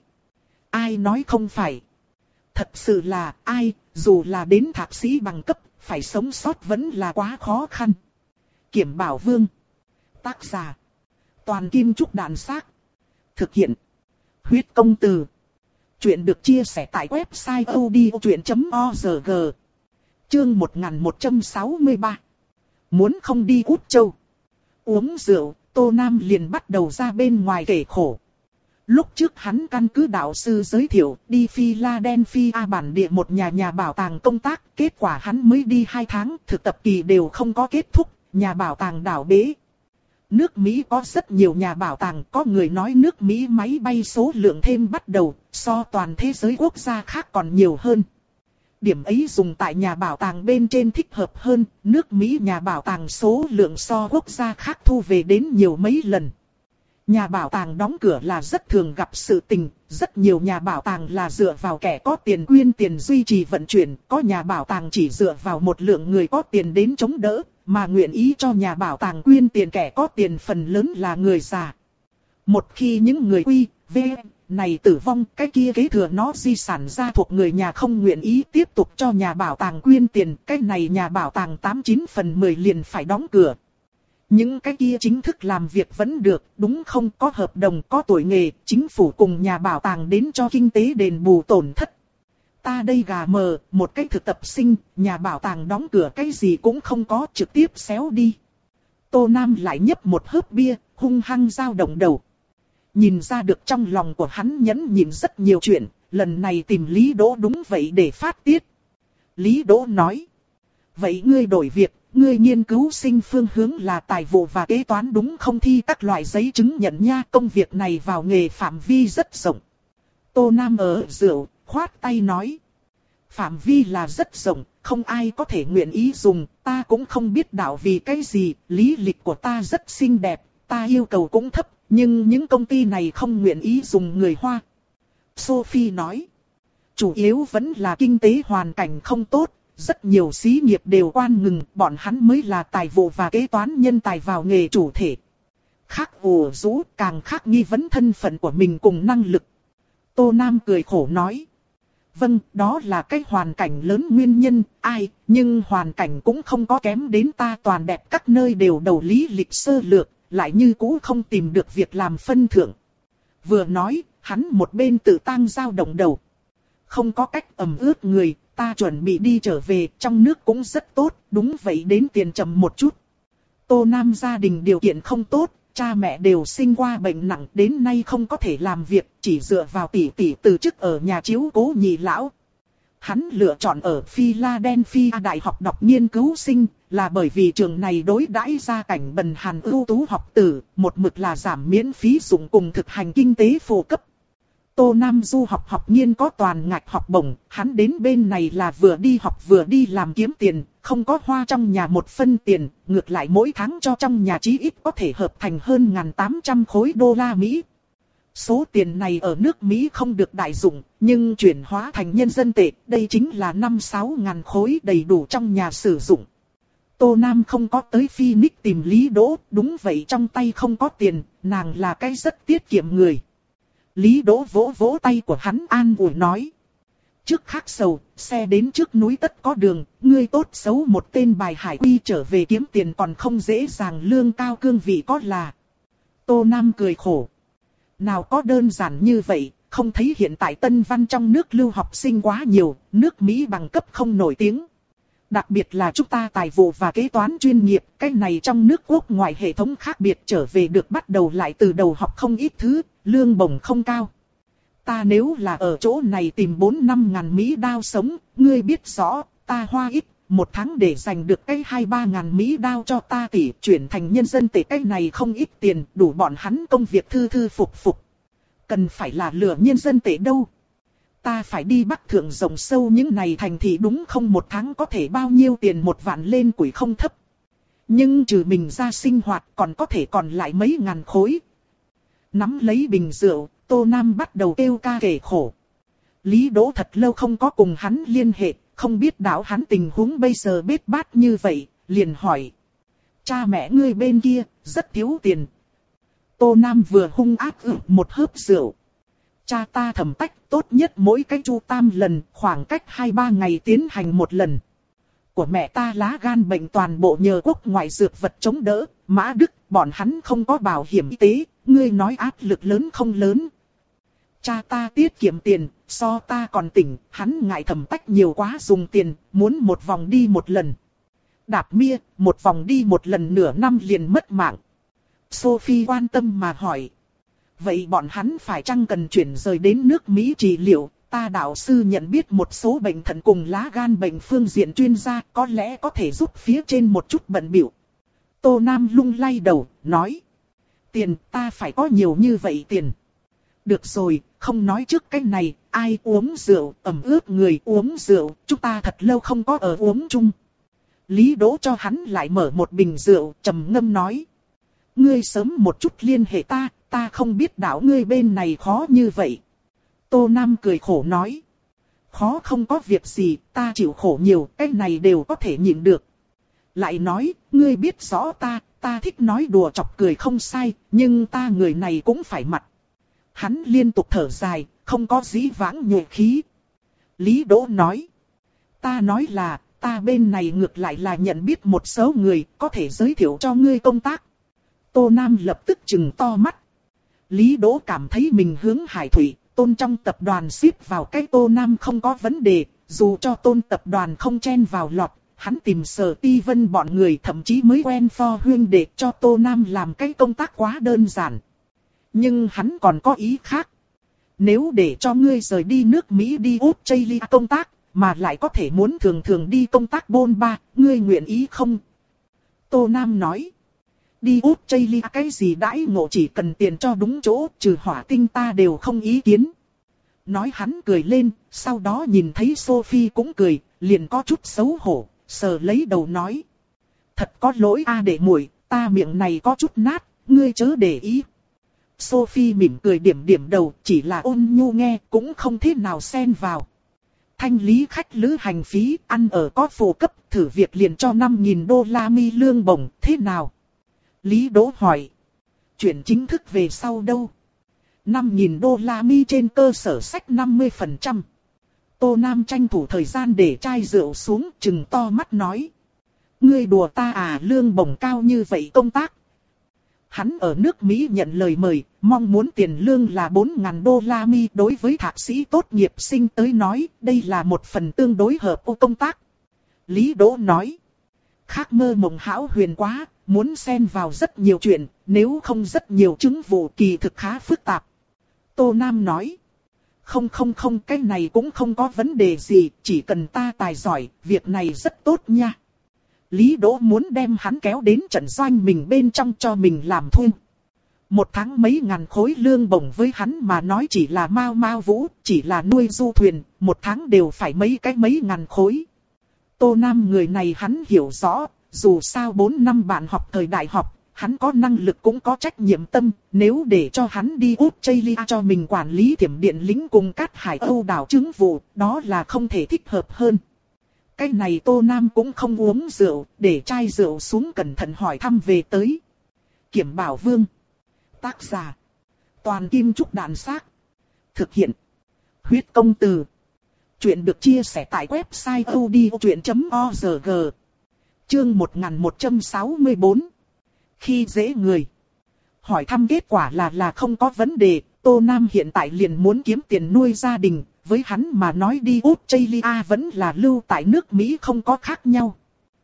Ai nói không phải? Thật sự là ai, dù là đến thạc sĩ bằng cấp, phải sống sót vẫn là quá khó khăn. Kiểm Bảo Vương. Tác giả. Toàn Kim Trúc Đàn Xác. Thực hiện. Huyết Công Từ. Chuyện được chia sẻ tại website odchuyện chấm org. Chương một nghìn một trăm sáu mươi ba. Muốn không đi Út Châu. Uống rượu, Tô Nam liền bắt đầu ra bên ngoài kể khổ. Lúc trước hắn căn cứ đạo sư giới thiệu đi Philadelphia bản địa một nhà nhà bảo tàng công tác. Kết quả hắn mới đi hai tháng, thực tập kỳ đều không có kết thúc, nhà bảo tàng đảo bế. Nước Mỹ có rất nhiều nhà bảo tàng, có người nói nước Mỹ máy bay số lượng thêm bắt đầu, so toàn thế giới quốc gia khác còn nhiều hơn. Điểm ấy dùng tại nhà bảo tàng bên trên thích hợp hơn, nước Mỹ nhà bảo tàng số lượng so quốc gia khác thu về đến nhiều mấy lần. Nhà bảo tàng đóng cửa là rất thường gặp sự tình, rất nhiều nhà bảo tàng là dựa vào kẻ có tiền quyên tiền duy trì vận chuyển, có nhà bảo tàng chỉ dựa vào một lượng người có tiền đến chống đỡ, mà nguyện ý cho nhà bảo tàng quyên tiền kẻ có tiền phần lớn là người già. Một khi những người quy, v, này tử vong, cái kia kế thừa nó di sản ra thuộc người nhà không nguyện ý tiếp tục cho nhà bảo tàng quyên tiền, cái này nhà bảo tàng tám chín phần mười liền phải đóng cửa. Những cái kia chính thức làm việc vẫn được, đúng không, có hợp đồng, có tuổi nghề, chính phủ cùng nhà bảo tàng đến cho kinh tế đền bù tổn thất. Ta đây gà mờ, một cái thực tập sinh, nhà bảo tàng đóng cửa cái gì cũng không có, trực tiếp xéo đi. Tô Nam lại nhấp một hớp bia, hung hăng dao động đầu. Nhìn ra được trong lòng của hắn nhẫn nhịn rất nhiều chuyện, lần này tìm Lý Đỗ đúng vậy để phát tiết. Lý Đỗ nói. Vậy ngươi đổi việc, ngươi nghiên cứu sinh phương hướng là tài vụ và kế toán đúng không, thi các loại giấy chứng nhận nha, công việc này vào nghề phạm vi rất rộng. Tô Nam ở rượu, khoát tay nói. Phạm vi là rất rộng, không ai có thể nguyện ý dùng, ta cũng không biết đạo vì cái gì, lý lịch của ta rất xinh đẹp, ta yêu cầu cũng thấp, nhưng những công ty này không nguyện ý dùng người Hoa. Sophie nói. Chủ yếu vẫn là kinh tế hoàn cảnh không tốt. Rất nhiều xí nghiệp đều quan ngừng, bọn hắn mới là tài vụ và kế toán nhân tài vào nghề chủ thể. Khác ủ rũ, càng khác nghi vấn thân phận của mình cùng năng lực. Tô Nam cười khổ nói. Vâng, đó là cái hoàn cảnh lớn nguyên nhân, ai, nhưng hoàn cảnh cũng không có kém đến ta, toàn đẹp các nơi đều đầu lý lịch sơ lược, lại như cũ không tìm được việc làm phân thượng. Vừa nói, hắn một bên tự tang dao động đầu. Không có cách, ẩm ướt người, ta chuẩn bị đi trở về, trong nước cũng rất tốt, đúng vậy, đến tiền chậm một chút. Tô Nam gia đình điều kiện không tốt, cha mẹ đều sinh qua bệnh nặng, đến nay không có thể làm việc, chỉ dựa vào tỷ tỷ từ chức ở nhà chiếu cố nhị lão. Hắn lựa chọn ở Philadelphia Đại học đọc nghiên cứu sinh, là bởi vì trường này đối đãi gia cảnh bần hàn ưu tú học tử, một mực là giảm miễn phí dụng cùng thực hành kinh tế phổ cấp. Tô Nam du học học nghiên có toàn ngạch học bổng, hắn đến bên này là vừa đi học vừa đi làm kiếm tiền, không có hoa trong nhà một phân tiền, ngược lại mỗi tháng cho trong nhà chí ít có thể hợp thành hơn một nghìn tám trăm khối đô la Mỹ. Số tiền này ở nước Mỹ không được đại dụng, nhưng chuyển hóa thành nhân dân tệ, đây chính là năm sáu ngàn khối đầy đủ trong nhà sử dụng. Tô Nam không có tới Phoenix tìm Lý Đỗ, đúng vậy, trong tay không có tiền, nàng là cái rất tiết kiệm người. Lý Đỗ vỗ vỗ tay của hắn an ủi nói. Trước khắc sầu, xe đến trước núi tất có đường, ngươi tốt xấu một tên bài hải quy trở về kiếm tiền còn không dễ dàng, lương cao cương vị có là. Tô Nam cười khổ. Nào có đơn giản như vậy, không thấy hiện tại Tân Văn trong nước lưu học sinh quá nhiều, nước Mỹ bằng cấp không nổi tiếng. Đặc biệt là chúng ta tài vụ và kế toán chuyên nghiệp, cái này trong nước quốc ngoài hệ thống khác biệt, trở về được bắt đầu lại từ đầu học không ít thứ, lương bổng không cao. Ta nếu là ở chỗ này tìm bốn năm ngàn Mỹ đao sống, ngươi biết rõ, ta hoa ít, một tháng để giành được cái hai ba ngàn Mỹ đao cho ta tỷ chuyển thành nhân dân tệ, cái này không ít tiền, đủ bọn hắn công việc thư thư phục phục. Cần phải là lừa nhân dân tệ đâu. Ta phải đi Bắc Thượng rộng sâu những này thành thị đúng không, một tháng có thể bao nhiêu tiền, một vạn lên củi không thấp. Nhưng trừ mình ra sinh hoạt còn có thể còn lại mấy ngàn khối. Nắm lấy bình rượu, Tô Nam bắt đầu kêu ca kể khổ. Lý Đỗ thật lâu không có cùng hắn liên hệ, không biết đạo hắn tình huống bây giờ bết bát như vậy, liền hỏi. Cha mẹ ngươi bên kia, rất thiếu tiền. Tô Nam vừa hung ác ực một hớp rượu. Cha ta thẩm tách tốt nhất mỗi cái chu tam lần, khoảng cách hai ba ngày tiến hành một lần. Của mẹ ta lá gan bệnh toàn bộ nhờ quốc ngoại dược vật chống đỡ, Mã Đức, bọn hắn không có bảo hiểm y tế, ngươi nói áp lực lớn không lớn. Cha ta tiết kiệm tiền, so ta còn tỉnh, hắn ngại thẩm tách nhiều quá dùng tiền, muốn một vòng đi một lần. Đạp mia, một vòng đi một lần nửa năm liền mất mạng. Sophie quan tâm mà hỏi. Vậy bọn hắn phải chăng cần chuyển rời đến nước Mỹ trị liệu? Ta đạo sư nhận biết một số bệnh thận cùng lá gan bệnh phương diện chuyên gia, có lẽ có thể giúp phía trên một chút bận bịu. Tô Nam lung lay đầu, nói. Tiền, ta phải có nhiều như vậy tiền. Được rồi, không nói trước cái này, ai uống rượu, ẩm ướt người uống rượu, chúng ta thật lâu không có ở uống chung. Lý Đỗ cho hắn lại mở một bình rượu, trầm ngâm nói. Ngươi sớm một chút liên hệ ta, ta không biết đạo ngươi bên này khó như vậy. Tô Nam cười khổ nói. Khó không có việc gì, ta chịu khổ nhiều, cái này đều có thể nhịn được. Lại nói, ngươi biết rõ ta, ta thích nói đùa chọc cười không sai, nhưng ta người này cũng phải mặt. Hắn liên tục thở dài, không có dĩ vãng nhuệ khí. Lý Đỗ nói. Ta nói là, ta bên này ngược lại là nhận biết một số người, có thể giới thiệu cho ngươi công tác. Tô Nam lập tức trừng to mắt. Lý Đỗ cảm thấy mình hướng Hải Thủy, Tôn trong tập đoàn xếp vào cái Tô Nam không có vấn đề, dù cho Tôn tập đoàn không chen vào lọt, hắn tìm Sở Ti Vân bọn người thậm chí mới quen pho huyên để cho Tô Nam làm cái công tác quá đơn giản. Nhưng hắn còn có ý khác. Nếu để cho ngươi rời đi nước Mỹ đi Australia công tác, mà lại có thể muốn thường thường đi công tác bôn ba, ngươi nguyện ý không? Tô Nam nói. Đi Australia cái gì đãi ngộ chỉ cần tiền cho đúng chỗ, trừ hỏa tinh ta đều không ý kiến. Nói hắn cười lên, sau đó nhìn thấy Sophie cũng cười, liền có chút xấu hổ, sờ lấy đầu nói. Thật có lỗi a đệ muội, ta miệng này có chút nát, ngươi chớ để ý. Sophie mỉm cười điểm điểm đầu, chỉ là ôn nhu nghe, cũng không thế nào xen vào. Thanh lý khách lữ hành phí, ăn ở có phổ cấp, thử việc liền cho năm nghìn đô la mi lương bổng, thế nào? Lý Đỗ hỏi. Chuyện chính thức về sau đâu? năm nghìn đô la mi trên cơ sở sách năm mươi phần trăm. Tô Nam tranh thủ thời gian để chai rượu xuống, trừng to mắt nói. Ngươi đùa ta à, lương bổng cao như vậy công tác. Hắn ở nước Mỹ nhận lời mời, mong muốn tiền lương là bốn nghìn đô la mi. Đối với thạc sĩ tốt nghiệp sinh tới nói, đây là một phần tương đối hợp ô công tác. Lý Đỗ nói. Khác mơ mộng hão huyền quá, muốn xen vào rất nhiều chuyện, nếu không rất nhiều chứng vụ kỳ thực khá phức tạp. Tô Nam nói. Không không không, cái này cũng không có vấn đề gì, chỉ cần ta tài giỏi, việc này rất tốt nha. Lý Đỗ muốn đem hắn kéo đến trận doanh mình bên trong cho mình làm thuê. Một tháng mấy ngàn khối lương bổng với hắn mà nói chỉ là mao mao vũ, chỉ là nuôi du thuyền, một tháng đều phải mấy cái mấy ngàn khối. Tô Nam người này hắn hiểu rõ, dù sao bốn năm bạn học thời đại học, hắn có năng lực cũng có trách nhiệm tâm, nếu để cho hắn đi Australia cho mình quản lý thiểm điện lính cùng Cát Hải Âu đảo chứng vụ, đó là không thể thích hợp hơn. Cái này Tô Nam cũng không uống rượu, để chai rượu xuống cẩn thận hỏi thăm về tới. Kiểm Bảo Vương. Tác giả. Toàn Kim Trúc Đàn Xác. Thực hiện. Huyết Công Từ. Chuyện được chia sẻ tại website odchuyện chấm org. Chương một nghìn một trăm sáu mươi tư. Khi dễ người. Hỏi thăm kết quả là là không có vấn đề, Tô Nam hiện tại liền muốn kiếm tiền nuôi gia đình, với hắn mà nói đi Australia vẫn là lưu tại nước Mỹ không có khác nhau.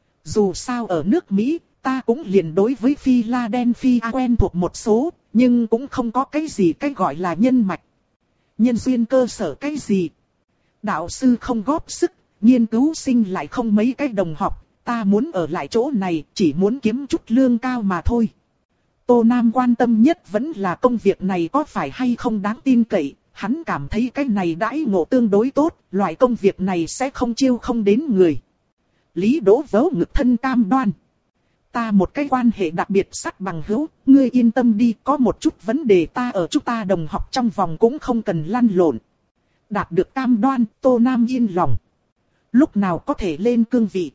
Dù sao ở nước Mỹ, ta cũng liền đối với Philadelphia quen thuộc một số, nhưng cũng không có cái gì cái gọi là nhân mạch. Nhân duyên cơ sở cái gì? Đạo sư không góp sức, nghiên cứu sinh lại không mấy cái đồng học, ta muốn ở lại chỗ này, chỉ muốn kiếm chút lương cao mà thôi. Tô Nam quan tâm nhất vẫn là công việc này có phải hay không đáng tin cậy, hắn cảm thấy cái này đãi ngộ tương đối tốt, loại công việc này sẽ không chiêu không đến người. Lý Đỗ vớ ngực thân cam đoan. Ta một cái quan hệ đặc biệt sắt bằng hữu, ngươi yên tâm đi, có một chút vấn đề ta ở chúng ta đồng học trong vòng cũng không cần lăn lộn. Đạt được cam đoan, Tô Nam yên lòng. Lúc nào có thể lên cương vị?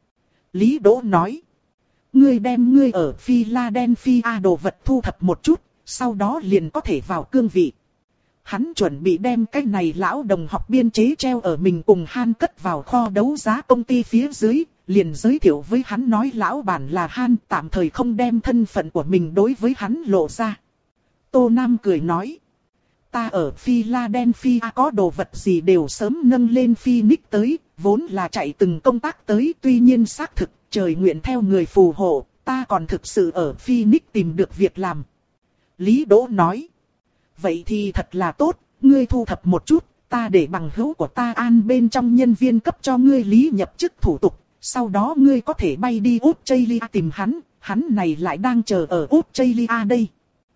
Lý Đỗ nói. Ngươi đem ngươi ở Philadelphia đồ vật thu thập một chút, sau đó liền có thể vào cương vị. Hắn chuẩn bị đem cái này lão đồng học biên chế treo ở mình cùng Han cất vào kho đấu giá công ty phía dưới, liền giới thiệu với hắn nói lão bản là Han, tạm thời không đem thân phận của mình đối với hắn lộ ra. Tô Nam cười nói. Ta ở Philadelphia có đồ vật gì đều sớm nâng lên Phoenix tới, vốn là chạy từng công tác tới, tuy nhiên xác thực, trời nguyện theo người phù hộ, ta còn thực sự ở Phoenix tìm được việc làm. Lý Đỗ nói. Vậy thì thật là tốt, ngươi thu thập một chút, ta để bằng hữu của ta an bên trong nhân viên cấp cho ngươi lý nhập chức thủ tục, sau đó ngươi có thể bay đi Australia tìm hắn, hắn này lại đang chờ ở Australia đây.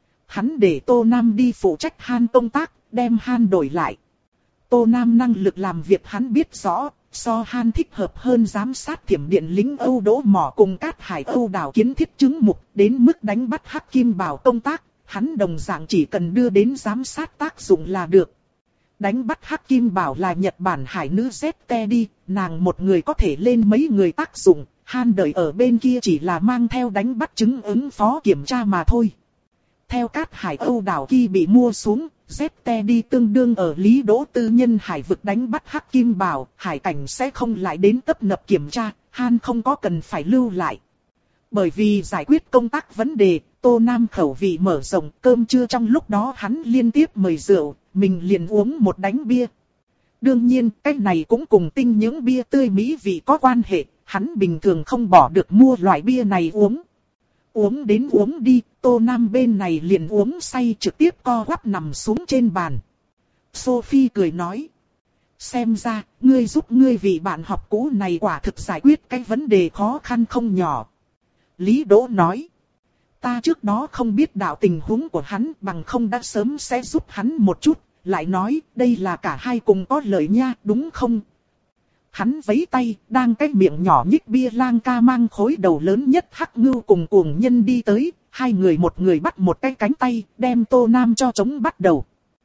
Hắn để Tô Nam đi phụ trách Han công tác, đem Han đổi lại. Tô Nam năng lực làm việc hắn biết rõ, so Han thích hợp hơn giám sát thiểm điện lính Âu Đỗ Mỏ cùng Cát Hải Âu Đảo kiến thiết chứng mục, đến mức đánh bắt Hắc Kim Bảo công tác, hắn đồng dạng chỉ cần đưa đến giám sát tác dụng là được. Đánh bắt Hắc Kim Bảo là Nhật Bản hải nữ Zete đi, nàng một người có thể lên mấy người tác dụng, Han đợi ở bên kia chỉ là mang theo đánh bắt chứng ứng phó kiểm tra mà thôi. Theo Cát Hải Âu Đảo kia bị mua xuống, Zete đi tương đương ở Lý Đỗ tư nhân hải vực đánh bắt Hắc Kim Bảo, hải cảnh sẽ không lại đến tấp nập kiểm tra, Han không có cần phải lưu lại. Bởi vì giải quyết công tác vấn đề, Tô Nam khẩu vị mở rộng, cơm trưa trong lúc đó hắn liên tiếp mời rượu, mình liền uống một đánh bia. Đương nhiên, cái này cũng cùng tinh những bia tươi mỹ vị có quan hệ, hắn bình thường không bỏ được mua loại bia này uống. Uống đến uống đi, Tô Nam bên này liền uống say trực tiếp co quắp nằm xuống trên bàn. Sophie cười nói. Xem ra, ngươi giúp ngươi vị bạn học cũ này quả thực giải quyết cái vấn đề khó khăn không nhỏ. Lý Đỗ nói. Ta trước đó không biết đạo tình huống của hắn, bằng không đã sớm sẽ giúp hắn một chút. Lại nói, đây là cả hai cùng có lợi nha, đúng không? Hắn vẫy tay, đang cái miệng nhỏ nhích bia lang ca mang khối đầu lớn nhất Hắc Ngưu cùng cuồng nhân đi tới. Hai người một người bắt một cái cánh tay, đem Tô Nam cho chống bắt đầu.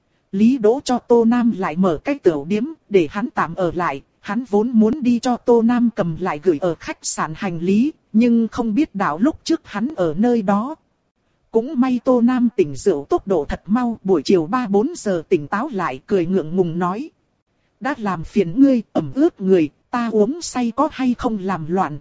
Lý Đỗ cho Tô Nam lại mở cái tiểu điếm, để hắn tạm ở lại. Hắn vốn muốn đi cho Tô Nam cầm lại gửi ở khách sạn hành lý, nhưng không biết đạo lúc trước hắn ở nơi đó. Cũng may Tô Nam tỉnh rượu tốc độ thật mau, buổi chiều ba bốn giờ tỉnh táo lại, cười ngượng ngùng nói. Đã làm phiền ngươi, ẩm ướt người, ta uống say có hay không làm loạn.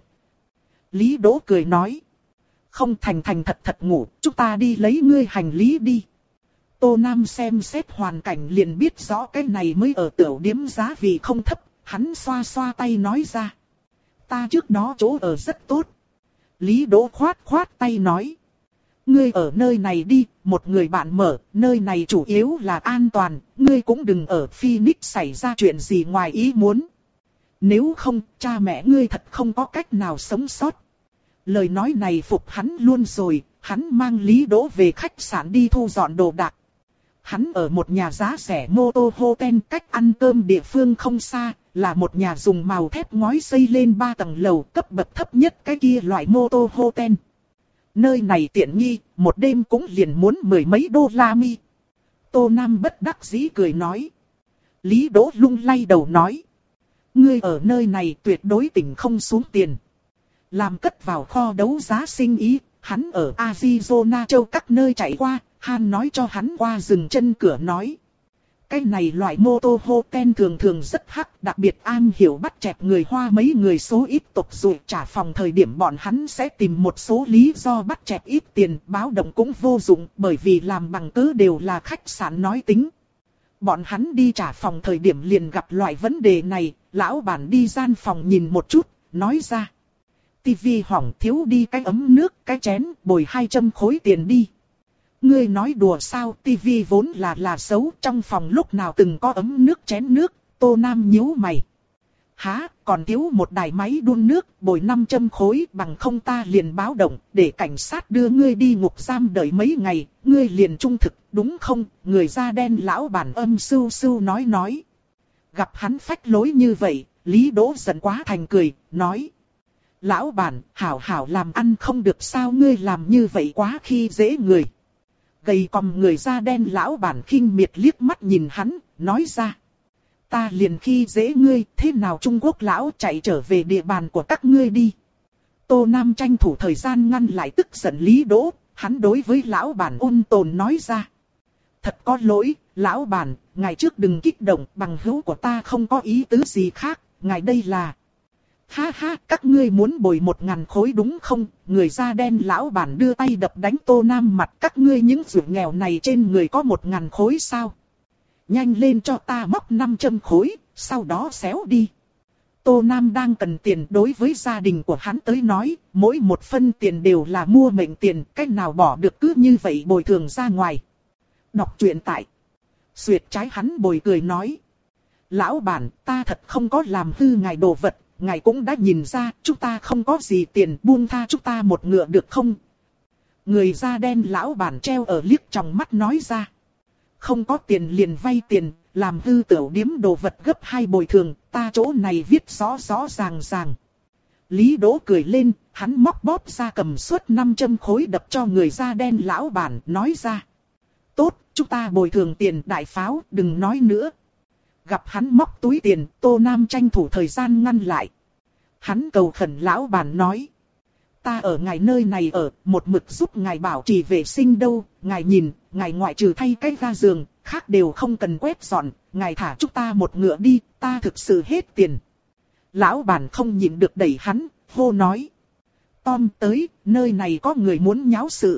Lý Đỗ cười nói. Không thành thành thật thật ngủ, chúng ta đi lấy ngươi hành lý đi. Tô Nam xem xét hoàn cảnh liền biết rõ cái này mới ở tiểu điếm giá vị không thấp, hắn xoa xoa tay nói ra. Ta trước đó chỗ ở rất tốt. Lý Đỗ khoát khoát tay nói. Ngươi ở nơi này đi, một người bạn mở, nơi này chủ yếu là an toàn, ngươi cũng đừng ở Phoenix xảy ra chuyện gì ngoài ý muốn. Nếu không, cha mẹ ngươi thật không có cách nào sống sót. Lời nói này phục hắn luôn rồi, hắn mang Lý Đỗ về khách sạn đi thu dọn đồ đạc. Hắn ở một nhà giá rẻ mô tô hotel cách ăn cơm địa phương không xa, là một nhà dùng màu thép ngói xây lên ba tầng lầu cấp bậc thấp nhất cái kia loại mô tô hotel. Nơi này tiện nghi, một đêm cũng liền muốn mười mấy đô la mi. Tô Nam bất đắc dĩ cười nói. Lý Đỗ lung lay đầu nói. Ngươi ở nơi này tuyệt đối tỉnh không xuống tiền. Làm cất vào kho đấu giá sinh ý, hắn ở Arizona châu các nơi chạy qua, Han nói cho hắn qua dừng chân cửa nói. Cái này loại mô tô hotel thường thường rất hắc, đặc biệt an hiểu bắt chẹt người Hoa mấy người số ít tục rồi trả phòng thời điểm bọn hắn sẽ tìm một số lý do bắt chẹt ít tiền, báo động cũng vô dụng bởi vì làm bằng cớ đều là khách sạn nói tính. Bọn hắn đi trả phòng thời điểm liền gặp loại vấn đề này, lão bản đi gian phòng nhìn một chút, nói ra. Tivi hỏng thiếu đi cái ấm nước, cái chén, bồi hai trăm khối tiền đi. Ngươi nói đùa sao, tivi vốn là là xấu, trong phòng lúc nào từng có ấm nước chén nước. Tô Nam nhíu mày. Hả, còn thiếu một đài máy đun nước, bồi năm trăm khối, bằng không ta liền báo động, để cảnh sát đưa ngươi đi ngục giam đợi mấy ngày, ngươi liền trung thực, đúng không? Người da đen lão bản âm sưu sưu nói nói. Gặp hắn phách lối như vậy, Lý Đỗ giận quá thành cười, nói. Lão bản, hảo hảo làm ăn không được sao, ngươi làm như vậy quá khi dễ người. Gầy còm người da đen lão bản khinh miệt liếc mắt nhìn hắn, nói ra. Ta liền khi dễ ngươi, thế nào Trung Quốc lão chạy trở về địa bàn của các ngươi đi. Tô Nam tranh thủ thời gian ngăn lại tức giận Lý Đỗ, hắn đối với lão bản ôn tồn nói ra. Thật có lỗi, lão bản, ngày trước đừng kích động, bằng hữu của ta không có ý tứ gì khác, ngài đây là... Ha ha, các ngươi muốn bồi một ngàn khối đúng không? Người da đen lão bản đưa tay đập đánh Tô Nam mặt, các ngươi những ruộng nghèo này trên người có một ngàn khối sao? Nhanh lên cho ta móc năm trăm khối, sau đó xéo đi. Tô Nam đang cần tiền, đối với gia đình của hắn tới nói, mỗi một phân tiền đều là mua mệnh tiền, cách nào bỏ được cứ như vậy bồi thường ra ngoài. Đọc truyện tại Xuyệt trái hắn bồi cười nói. Lão bản, ta thật không có làm hư ngài đồ vật, ngài cũng đã nhìn ra, chúng ta không có gì tiền, buông tha chúng ta một ngựa được không? Người da đen lão bản treo ở liếc trong mắt nói ra. Không có tiền liền vay tiền, làm hư tiểu điếm đồ vật gấp hai bồi thường, ta chỗ này viết rõ rõ ràng ràng. Lý Đỗ cười lên, hắn móc bóp ra cầm suất năm trăm khối đập cho người da đen lão bản, nói ra. Tốt, chúng ta bồi thường tiền đại pháo, đừng nói nữa. Gặp hắn móc túi tiền, Tô Nam tranh thủ thời gian ngăn lại. Hắn cầu khẩn lão bản nói. Ta ở ngài nơi này ở, một mực giúp ngài bảo trì vệ sinh đâu, ngài nhìn, ngài ngoại trừ thay cái ga giường, khác đều không cần quét dọn, ngài thả chúng ta một ngựa đi, ta thực sự hết tiền. Lão bản không nhịn được đẩy hắn, hô nói. Tom tới, nơi này có người muốn nháo sự.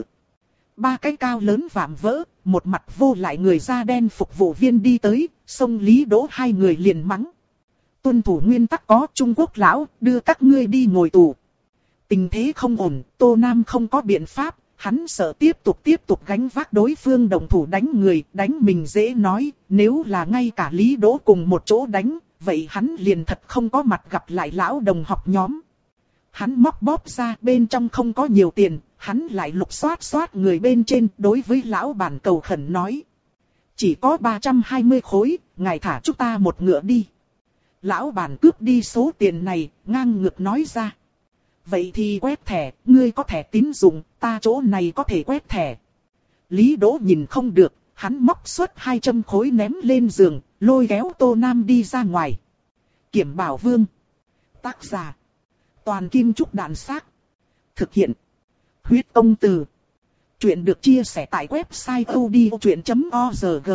Ba cái cao lớn vạm vỡ, một mặt vô lại người da đen phục vụ viên đi tới, xông Lý Đỗ hai người liền mắng. Tuân thủ nguyên tắc có Trung Quốc lão, đưa các ngươi đi ngồi tù. Tình thế không ổn, Tô Nam không có biện pháp, hắn sợ tiếp tục tiếp tục gánh vác đối phương đồng thủ đánh người, đánh mình dễ nói, nếu là ngay cả Lý Đỗ cùng một chỗ đánh, vậy hắn liền thật không có mặt gặp lại lão đồng học nhóm. Hắn móc bóp ra, bên trong không có nhiều tiền, hắn lại lục soát soát người bên trên, đối với lão bản cầu khẩn nói. Chỉ có ba trăm hai mươi khối, ngài thả chúng ta một ngựa đi. Lão bản cướp đi số tiền này, ngang ngược nói ra. Vậy thì quét thẻ, ngươi có thẻ tín dụng, ta chỗ này có thể quét thẻ. Lý Đỗ nhìn không được, hắn móc suốt hai trăm khối ném lên giường, lôi kéo Tô Nam đi ra ngoài. Kiểm Bảo Vương. Tác giả. Toàn Kim Trúc Đạn Xác. Thực hiện. Huyết Công Từ. Chuyện được chia sẻ tại website odchuyện chấm org.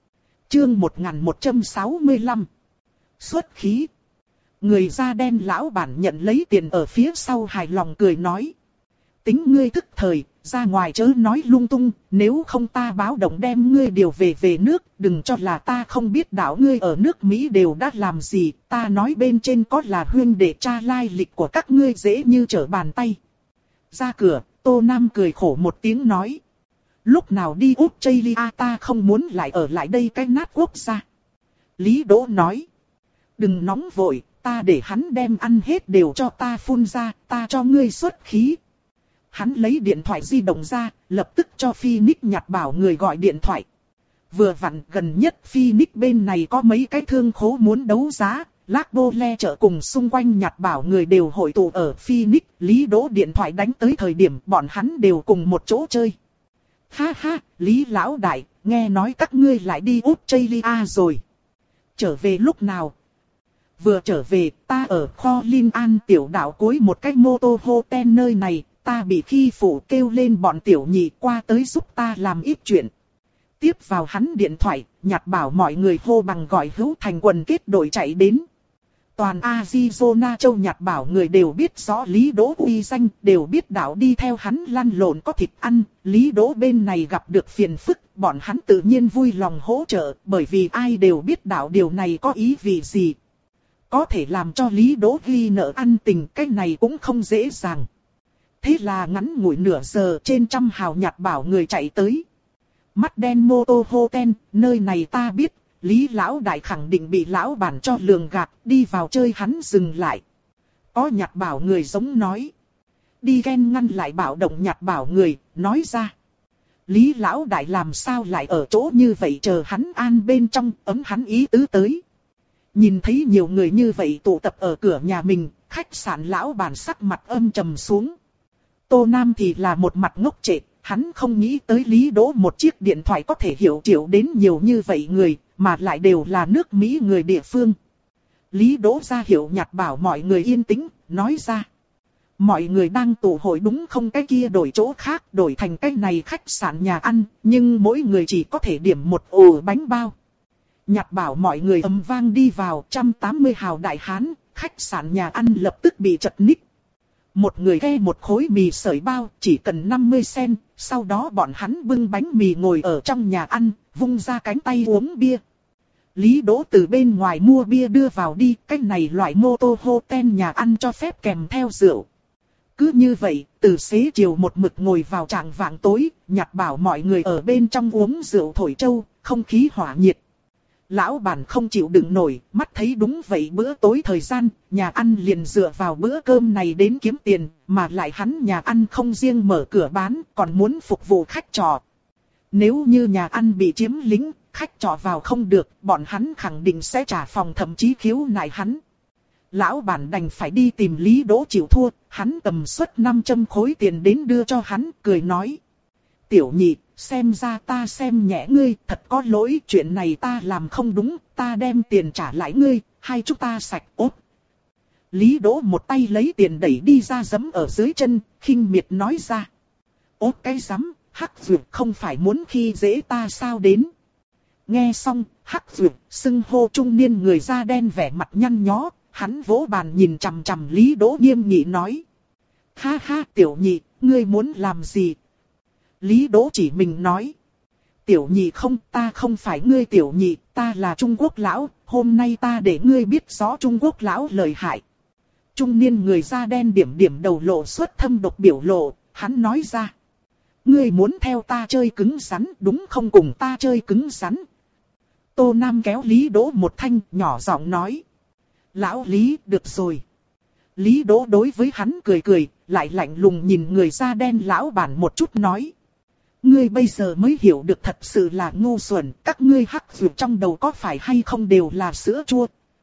Chương một nghìn một trăm sáu mươi lăm. Xuất khí. Người da đen lão bản nhận lấy tiền ở phía sau hài lòng cười nói. Tính ngươi thức thời, ra ngoài chớ nói lung tung, nếu không ta báo động đem ngươi điều về về nước, đừng cho là ta không biết đạo ngươi ở nước Mỹ đều đã làm gì, ta nói bên trên có là huyên để tra lai lịch của các ngươi dễ như trở bàn tay. Ra cửa, Tô Nam cười khổ một tiếng nói. Lúc nào đi Australia ta không muốn lại ở lại đây cái nát quốc gia. Lý Đỗ nói. Đừng nóng vội, ta để hắn đem ăn hết đều cho ta phun ra, ta cho ngươi xuất khí. Hắn lấy điện thoại di động ra, lập tức cho Phoenix nhặt bảo người gọi điện thoại. Vừa vặn gần nhất Phoenix bên này có mấy cái thương khố muốn đấu giá, Lác Bô Le chợ cùng xung quanh nhặt bảo người đều hội tụ ở Phoenix. Lý Đỗ điện thoại đánh tới thời điểm bọn hắn đều cùng một chỗ chơi. Ha ha, Lý Lão Đại, nghe nói các ngươi lại đi Australia rồi. Trở về lúc nào? Vừa trở về, ta ở kho Linh An tiểu đảo cuối một cái mô tô hotel nơi này, ta bị khi phụ kêu lên bọn tiểu nhị qua tới giúp ta làm ít chuyện. Tiếp vào hắn điện thoại, nhặt bảo mọi người hô bằng gọi hữu thành quần kết đội chạy đến. Toàn Arizona châu nhặt bảo người đều biết rõ Lý Đỗ uy danh, đều biết đạo đi theo hắn lăn lộn có thịt ăn. Lý Đỗ bên này gặp được phiền phức, bọn hắn tự nhiên vui lòng hỗ trợ, bởi vì ai đều biết đạo điều này có ý vị gì. Có thể làm cho Lý Đỗ ghi nợ ăn tình, cái này cũng không dễ dàng. Thế là ngắn ngủi nửa giờ trên trăm hào nhặt bảo người chạy tới. mắt đen mô tô hô ten, nơi này ta biết, Lý lão đại khẳng định bị lão bản cho lường gạt, đi vào chơi hắn dừng lại. Có nhặt bảo người giống nói. Đi ghen ngăn lại bạo động nhặt bảo người, nói ra. Lý lão đại làm sao lại ở chỗ như vậy chờ hắn an bên trong, ấm hắn ý tứ tới. Nhìn thấy nhiều người như vậy tụ tập ở cửa nhà mình, khách sạn lão bản sắc mặt âm trầm xuống. Tô Nam thì là một mặt ngốc trệ, hắn không nghĩ tới Lý Đỗ một chiếc điện thoại có thể hiệu triệu đến nhiều như vậy người, mà lại đều là nước Mỹ người địa phương. Lý Đỗ ra hiệu nhặt bảo mọi người yên tĩnh, nói ra. Mọi người đang tụ hội đúng không, cái kia đổi chỗ khác, đổi thành cái này khách sạn nhà ăn, nhưng mỗi người chỉ có thể điểm một ổ bánh bao. Nhặt bảo mọi người ầm vang đi vào, một trăm tám mươi hào đại hán, khách sạn nhà ăn lập tức bị chật ních. Một người ghe một khối mì sợi bao, chỉ cần năm mươi cent, sau đó bọn hắn bưng bánh mì ngồi ở trong nhà ăn, vung ra cánh tay uống bia. Lý Đỗ từ bên ngoài mua bia đưa vào đi, cái này loại mô tô hotel nhà ăn cho phép kèm theo rượu. Cứ như vậy, từ xế chiều một mực ngồi vào trạng vạng tối, nhặt bảo mọi người ở bên trong uống rượu thổi trâu, không khí hỏa nhiệt. Lão bản không chịu đựng nổi, mắt thấy đúng vậy bữa tối thời gian, nhà ăn liền dựa vào bữa cơm này đến kiếm tiền, mà lại hắn nhà ăn không riêng mở cửa bán, còn muốn phục vụ khách trọ. Nếu như nhà ăn bị chiếm lĩnh, khách trọ vào không được, bọn hắn khẳng định sẽ trả phòng, thậm chí khiếu nại hắn. Lão bản đành phải đi tìm Lý Đỗ chịu thua, hắn tầm suất năm trăm khối tiền đến đưa cho hắn, cười nói. Tiểu nhị, xem ra ta xem nhẹ ngươi, thật có lỗi, chuyện này ta làm không đúng, ta đem tiền trả lại ngươi, hai chúng ta sạch ốt. Lý Đỗ một tay lấy tiền đẩy đi ra giẫm ở dưới chân, khinh miệt nói ra. Ốt cái giấm, Hắc Dược không phải muốn khi dễ ta sao đến. Nghe xong, Hắc Dược, xưng hô trung niên người da đen vẻ mặt nhăn nhó, hắn vỗ bàn nhìn chằm chằm Lý Đỗ nghiêm nghị nói. Ha ha tiểu nhị, ngươi muốn làm gì? Lý Đỗ chỉ mình nói. Tiểu nhị không, ta không phải ngươi tiểu nhị, ta là Trung Quốc lão, hôm nay ta để ngươi biết rõ Trung Quốc lão lợi hại. Trung niên người da đen điểm điểm đầu lộ xuất thâm độc biểu lộ, hắn nói ra. Ngươi muốn theo ta chơi cứng rắn, đúng không, cùng ta chơi cứng rắn. Tô Nam kéo Lý Đỗ một thanh, nhỏ giọng nói. Lão Lý, được rồi. Lý Đỗ đối với hắn cười cười, lại lạnh lùng nhìn người da đen lão bản một chút nói. Ngươi bây giờ mới hiểu được thật sự là ngu xuẩn, các ngươi hắc dược trong đầu có phải hay không đều là sữa chua.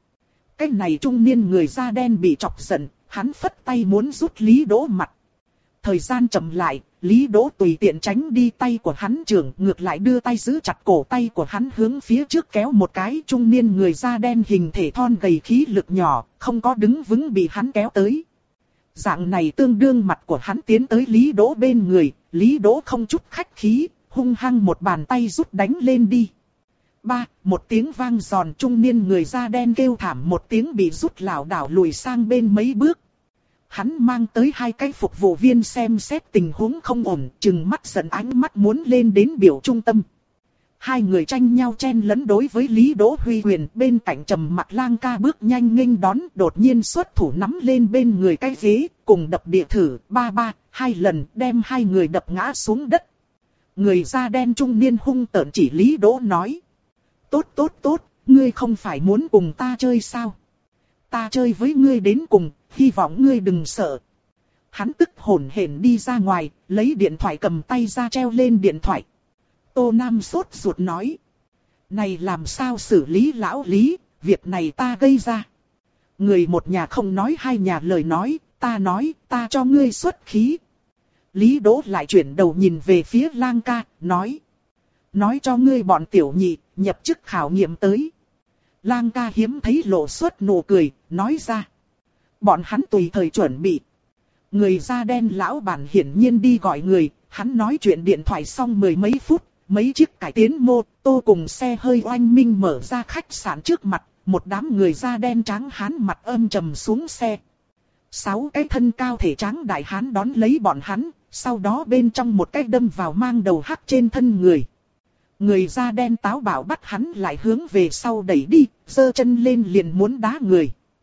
Cái này trung niên người da đen bị chọc giận, hắn phất tay muốn rút Lý Đỗ mặt. Thời gian chậm lại, Lý Đỗ tùy tiện tránh đi tay của hắn trưởng, ngược lại đưa tay giữ chặt cổ tay của hắn hướng phía trước kéo một cái. Trung niên người da đen hình thể thon gầy khí lực nhỏ, không có đứng vững bị hắn kéo tới. Dạng này tương đương mặt của hắn tiến tới Lý Đỗ bên người, Lý Đỗ không chút khách khí, hung hăng một bàn tay rút đánh lên đi. Ba, một tiếng vang giòn, trung niên người da đen kêu thảm một tiếng bị rút lảo đảo lùi sang bên mấy bước. Hắn mang tới hai cái phục vụ viên xem xét tình huống không ổn, trừng mắt giận ánh mắt muốn lên đến biểu trung tâm. Hai người tranh nhau chen lấn đối với Lý Đỗ huy quyền, bên cạnh trầm mặc Lang ca bước nhanh nghênh đón, đột nhiên xuất thủ nắm lên bên người cái ghế, cùng đập địa thử, ba ba, hai lần đem hai người đập ngã xuống đất. Người da đen trung niên hung tợn chỉ Lý Đỗ nói. Tốt tốt tốt, ngươi không phải muốn cùng ta chơi sao? Ta chơi với ngươi đến cùng, hy vọng ngươi đừng sợ. Hắn tức hổn hển đi ra ngoài, lấy điện thoại cầm tay ra treo lên điện thoại. Tô Nam sốt ruột nói. Này làm sao xử lý lão Lý, việc này ta gây ra. Người một nhà không nói hai nhà lời nói, ta nói, ta cho ngươi xuất khí. Lý Đỗ lại chuyển đầu nhìn về phía Lang ca, nói. Nói cho ngươi bọn tiểu nhị, nhập chức khảo nghiệm tới. Lang ca hiếm thấy lộ xuất nụ cười, nói ra. Bọn hắn tùy thời chuẩn bị. Người da đen lão bản hiển nhiên đi gọi người, hắn nói chuyện điện thoại xong mười mấy phút, mấy chiếc cải tiến mô tô cùng xe hơi oanh minh mở ra khách sạn trước mặt, một đám người da đen trắng hán mặt âm trầm xuống xe. Sáu cái thân cao thể trắng đại hán đón lấy bọn hắn, sau đó bên trong một cái đâm vào mang đầu hắc trên thân người. Người da đen táo bạo bắt hắn lại hướng về sau đẩy đi, giơ chân lên liền muốn đá người.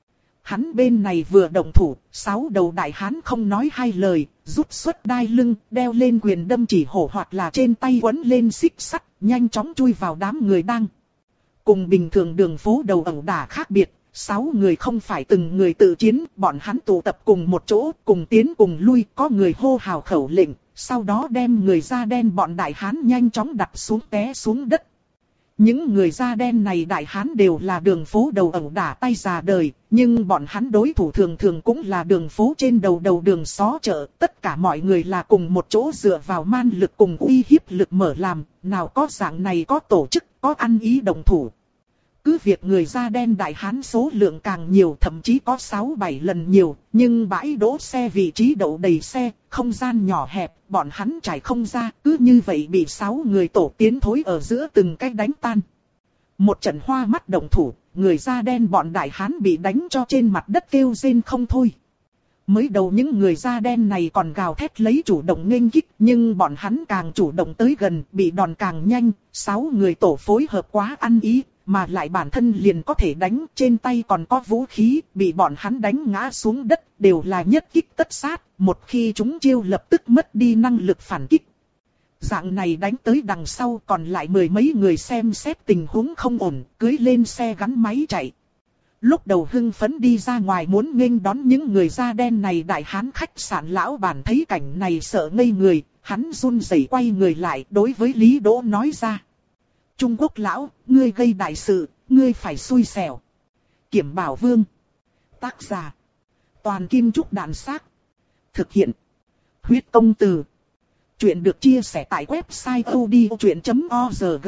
Hắn bên này vừa động thủ, sáu đầu đại hán không nói hai lời, rút xuất đai lưng, đeo lên quyền đâm chỉ hổ hoặc là trên tay quấn lên xích sắt, nhanh chóng chui vào đám người đang. Cùng bình thường đường phố đầu ẩu đả khác biệt, sáu người không phải từng người tự chiến, bọn hắn tụ tập cùng một chỗ, cùng tiến cùng lui, có người hô hào khẩu lệnh, sau đó đem người da đen bọn đại hán nhanh chóng đặt xuống té xuống đất. Những người da đen này đại hán đều là đường phố đầu ẩu đả tay già đời, nhưng bọn hắn đối thủ thường thường cũng là đường phố trên đầu đầu đường xó chợ. Tất cả mọi người là cùng một chỗ dựa vào man lực cùng uy hiếp lực mở làm, nào có dạng này có tổ chức, có ăn ý đồng thủ. Cứ việc người da đen đại hán số lượng càng nhiều, thậm chí có sáu bảy lần nhiều, nhưng bãi đỗ xe vị trí đậu đầy xe, không gian nhỏ hẹp, bọn hắn trải không ra, cứ như vậy bị sáu người tổ tiến thối ở giữa từng cách đánh tan. Một trận hoa mắt động thủ, người da đen bọn đại hán bị đánh cho trên mặt đất kêu rên không thôi. Mới đầu những người da đen này còn gào thét lấy chủ động nghênh kích, nhưng bọn hắn càng chủ động tới gần, bị đòn càng nhanh, sáu người tổ phối hợp quá ăn ý. Mà lại bản thân liền có thể đánh, trên tay còn có vũ khí, bị bọn hắn đánh ngã xuống đất, đều là nhất kích tất sát, một khi chúng chiêu lập tức mất đi năng lực phản kích. Dạng này đánh tới đằng sau còn lại mười mấy người xem xét tình huống không ổn, cưỡi lên xe gắn máy chạy. Lúc đầu hưng phấn đi ra ngoài muốn nghênh đón những người da đen này, đại hán khách sạn lão bản thấy cảnh này sợ ngây người, hắn run rẩy quay người lại đối với Lý Đỗ nói ra. Trung Quốc lão, ngươi gây đại sự, ngươi phải xui xẻo. Kiểm Bảo Vương. Tác giả. Toàn Kim Trúc Đạn Xác. Thực hiện. Huyết Công Từ. Chuyện được chia sẻ tại website odchuyện chấm org.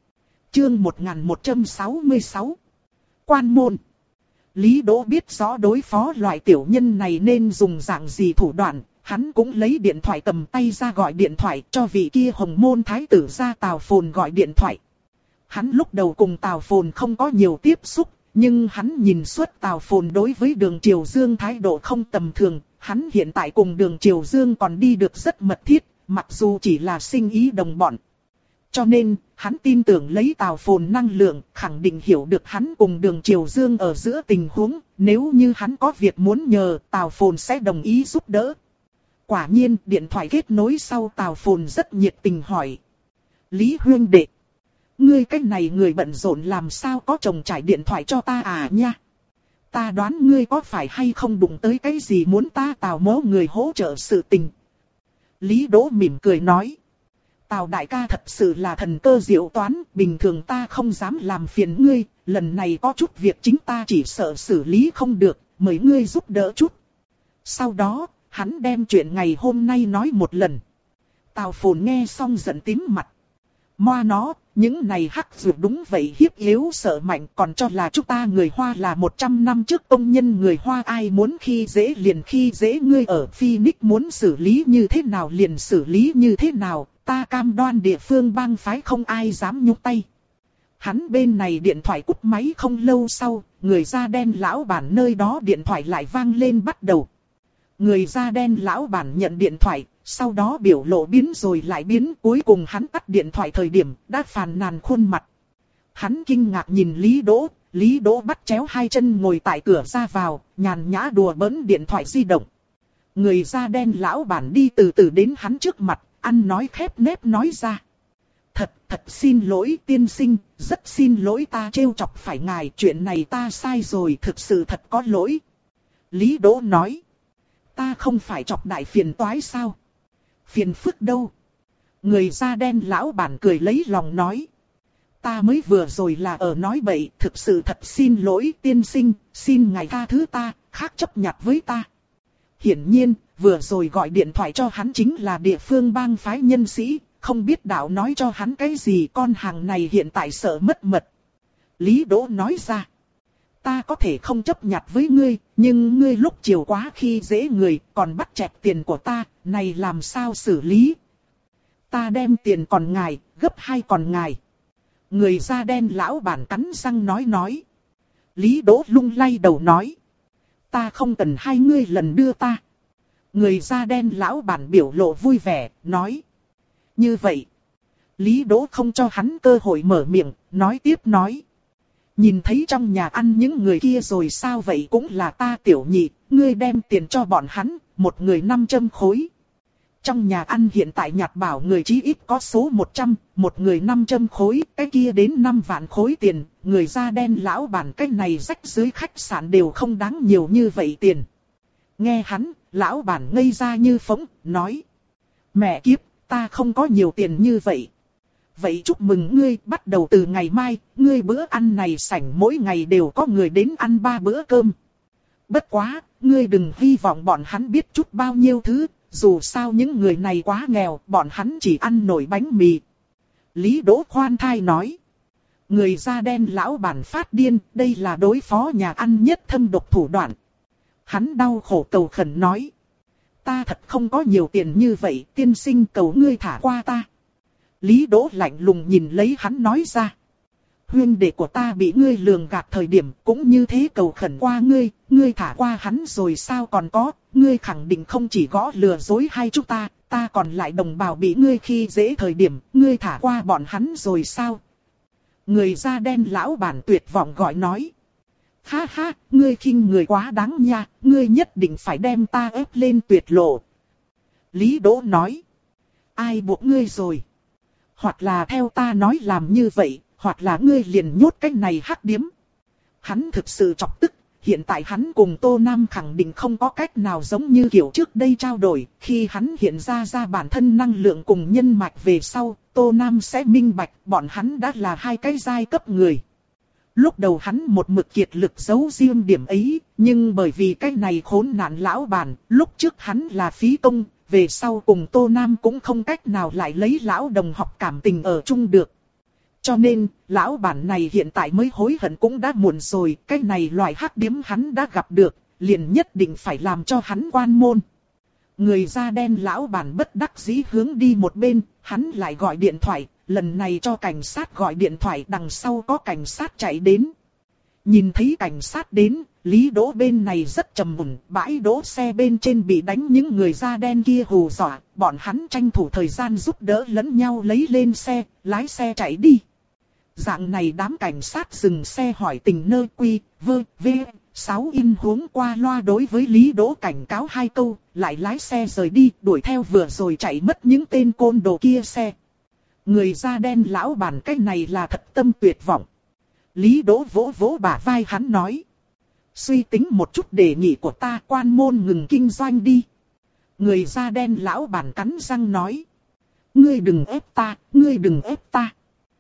Chương một nghìn một trăm sáu mươi sáu. Quan môn. Lý Đỗ biết rõ đối phó loại tiểu nhân này nên dùng dạng gì thủ đoạn. Hắn cũng lấy điện thoại cầm tay ra gọi điện thoại cho vị kia Hồng Môn Thái tử ra Tào Phồn gọi điện thoại. Hắn lúc đầu cùng Tào Phồn không có nhiều tiếp xúc, nhưng hắn nhìn suốt Tào Phồn đối với Đường Triều Dương thái độ không tầm thường. Hắn hiện tại cùng Đường Triều Dương còn đi được rất mật thiết, mặc dù chỉ là sinh ý đồng bọn. Cho nên, hắn tin tưởng lấy Tào Phồn năng lượng, khẳng định hiểu được hắn cùng Đường Triều Dương ở giữa tình huống. Nếu như hắn có việc muốn nhờ, Tào Phồn sẽ đồng ý giúp đỡ. Quả nhiên, điện thoại kết nối sau, Tào Phồn rất nhiệt tình hỏi. Lý huynh đệ, ngươi cách này người bận rộn làm sao có chồng trải điện thoại cho ta à nha. Ta đoán ngươi có phải hay không đụng tới cái gì muốn ta Tào mỗ người hỗ trợ sự tình. Lý Đỗ mỉm cười nói. Tào đại ca thật sự là thần cơ diệu toán, bình thường ta không dám làm phiền ngươi, lần này có chút việc chính ta chỉ sợ xử lý không được, mời ngươi giúp đỡ chút. Sau đó, hắn đem chuyện ngày hôm nay nói một lần. Tào Phồn nghe xong giận tím mặt. Moa nó, những này hắc dù đúng vậy hiếp yếu sợ mạnh, còn cho là chúng ta người Hoa là một trăm năm trước công nhân người Hoa, ai muốn khi dễ liền khi dễ, ngươi ở Phoenix muốn xử lý như thế nào liền xử lý như thế nào, ta cam đoan địa phương bang phái không ai dám nhúc tay. Hắn bên này điện thoại cúp máy không lâu sau, người da đen lão bản nơi đó điện thoại lại vang lên bắt đầu. Người da đen lão bản nhận điện thoại, sau đó biểu lộ biến rồi lại biến, cuối cùng hắn tắt điện thoại thời điểm đã phàn nàn khuôn mặt. Hắn kinh ngạc nhìn Lý Đỗ, Lý Đỗ bắt chéo hai chân ngồi tại cửa ra vào, nhàn nhã đùa bỡn điện thoại di động. Người da đen lão bản đi từ từ đến hắn trước mặt, ăn nói khép nép nói ra. Thật, thật xin lỗi tiên sinh, rất xin lỗi ta trêu chọc phải ngài, chuyện này ta sai rồi, thực sự thật có lỗi. Lý Đỗ nói. Ta không phải chọc đại phiền toái sao? Phiền phức đâu? Người da đen lão bản cười lấy lòng nói. Ta mới vừa rồi là ở nói bậy, thực sự thật xin lỗi tiên sinh, xin ngài tha thứ ta, khác chấp nhặt với ta. Hiển nhiên, vừa rồi gọi điện thoại cho hắn chính là địa phương bang phái nhân sĩ, không biết đạo nói cho hắn cái gì, con hàng này hiện tại sợ mất mật. Lý Đỗ nói ra. Ta có thể không chấp nhặt với ngươi, nhưng ngươi lúc chiều quá khi dễ người, còn bắt chẹt tiền của ta, này làm sao xử lý? Ta đem tiền còn ngài, gấp hai còn ngài. Người da đen lão bản cắn răng nói nói. Lý Đỗ lung lay đầu nói. Ta không cần hai ngươi lần đưa ta. Người da đen lão bản biểu lộ vui vẻ, nói. Như vậy. Lý Đỗ không cho hắn cơ hội mở miệng, nói tiếp nói. Nhìn thấy trong nhà ăn những người kia rồi sao vậy, cũng là ta Tiểu Nhị, ngươi đem tiền cho bọn hắn, một người năm trăm khối. Trong nhà ăn hiện tại nhặt bảo người chí ít có số một trăm, một người năm trăm khối, cái kia đến năm vạn khối tiền, người da đen lão bản cái này rách dưới khách sạn đều không đáng nhiều như vậy tiền. Nghe hắn, lão bản ngây ra như phỗng, nói. Mẹ kiếp, ta không có nhiều tiền như vậy. Vậy chúc mừng ngươi, bắt đầu từ ngày mai, ngươi bữa ăn này sảnh mỗi ngày đều có người đến ăn ba bữa cơm. Bất quá, ngươi đừng hy vọng bọn hắn biết chút bao nhiêu thứ, dù sao những người này quá nghèo, bọn hắn chỉ ăn nổi bánh mì. Lý Đỗ khoan thai nói. Người da đen lão bản phát điên, đây là đối phó nhà ăn nhất thâm độc thủ đoạn. Hắn đau khổ cầu khẩn nói. Ta thật không có nhiều tiền như vậy, tiên sinh cầu ngươi thả qua ta. Lý Đỗ lạnh lùng nhìn lấy hắn nói ra. Huynh đệ của ta bị ngươi lường gạt thời điểm cũng như thế cầu khẩn qua ngươi, ngươi thả qua hắn rồi sao còn có, ngươi khẳng định không chỉ gõ lừa dối hai chúng ta, ta còn lại đồng bào bị ngươi khi dễ thời điểm, ngươi thả qua bọn hắn rồi sao? Người da đen lão bản tuyệt vọng gọi nói. Ha ha, ngươi khinh người quá đáng nha, ngươi nhất định phải đem ta ép lên tuyệt lộ. Lý Đỗ nói. Ai buộc ngươi rồi? Hoặc là theo ta nói làm như vậy, hoặc là ngươi liền nhốt cái này hắc điếm. Hắn thực sự chọc tức, hiện tại hắn cùng Tô Nam khẳng định không có cách nào giống như kiểu trước đây trao đổi. Khi hắn hiện ra ra bản thân năng lượng cùng nhân mạch về sau, Tô Nam sẽ minh bạch bọn hắn đã là hai cái giai cấp người. Lúc đầu hắn một mực kiệt lực giấu riêng điểm ấy, nhưng bởi vì cái này khốn nạn lão bản, lúc trước hắn là phí công, về sau cùng Tô Nam cũng không cách nào lại lấy lão đồng học cảm tình ở chung được. Cho nên, lão bản này hiện tại mới hối hận cũng đã muộn rồi, cái này loại hắc điếm hắn đã gặp được, liền nhất định phải làm cho hắn quan môn. Người da đen lão bản bất đắc dĩ hướng đi một bên, hắn lại gọi điện thoại, lần này cho cảnh sát gọi điện thoại, đằng sau có cảnh sát chạy đến. Nhìn thấy cảnh sát đến, Lý Đỗ bên này rất trầm mùn, bãi đỗ xe bên trên bị đánh những người da đen kia hù dọa, bọn hắn tranh thủ thời gian giúp đỡ lẫn nhau lấy lên xe, lái xe chạy đi. Dạng này đám cảnh sát dừng xe hỏi tình nơ quy, vơ, vê, sáu in huống qua loa đối với Lý Đỗ cảnh cáo hai câu, lại lái xe rời đi, đuổi theo vừa rồi chạy mất những tên côn đồ kia xe. Người da đen lão bản cái này là thật tâm tuyệt vọng. Lý Đỗ vỗ vỗ bả vai hắn nói. Suy tính một chút đề nghị của ta, quan môn ngừng kinh doanh đi. Người da đen lão bản cắn răng nói. Ngươi đừng ép ta, ngươi đừng ép ta.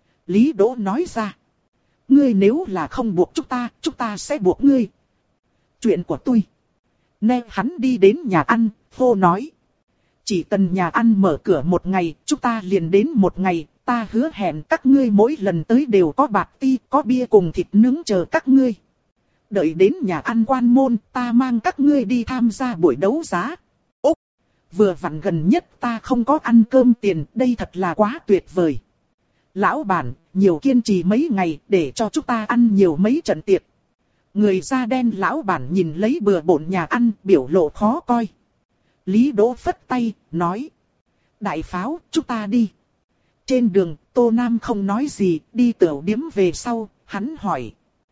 Lý Đỗ nói ra. Ngươi nếu là không buộc chúng ta, chúng ta sẽ buộc ngươi. Chuyện của tôi. Nên hắn đi đến nhà ăn, hô nói. Chỉ cần nhà ăn mở cửa một ngày, chúng ta liền đến một ngày. Ta hứa hẹn các ngươi mỗi lần tới đều có bạc ti, có bia cùng thịt nướng chờ các ngươi. Đợi đến nhà ăn quan môn, ta mang các ngươi đi tham gia buổi đấu giá. Úc! Vừa vặn gần nhất ta không có ăn cơm tiền, đây thật là quá tuyệt vời. Lão bản, nhiều kiên trì mấy ngày để cho chúng ta ăn nhiều mấy trận tiệc. Người da đen lão bản nhìn lấy bừa bộn nhà ăn, biểu lộ khó coi. Lý Đỗ phất tay, nói. Đại pháo, chúng ta đi. Trên đường, Tô Nam không nói gì, đi tửu điếm về sau, hắn hỏi.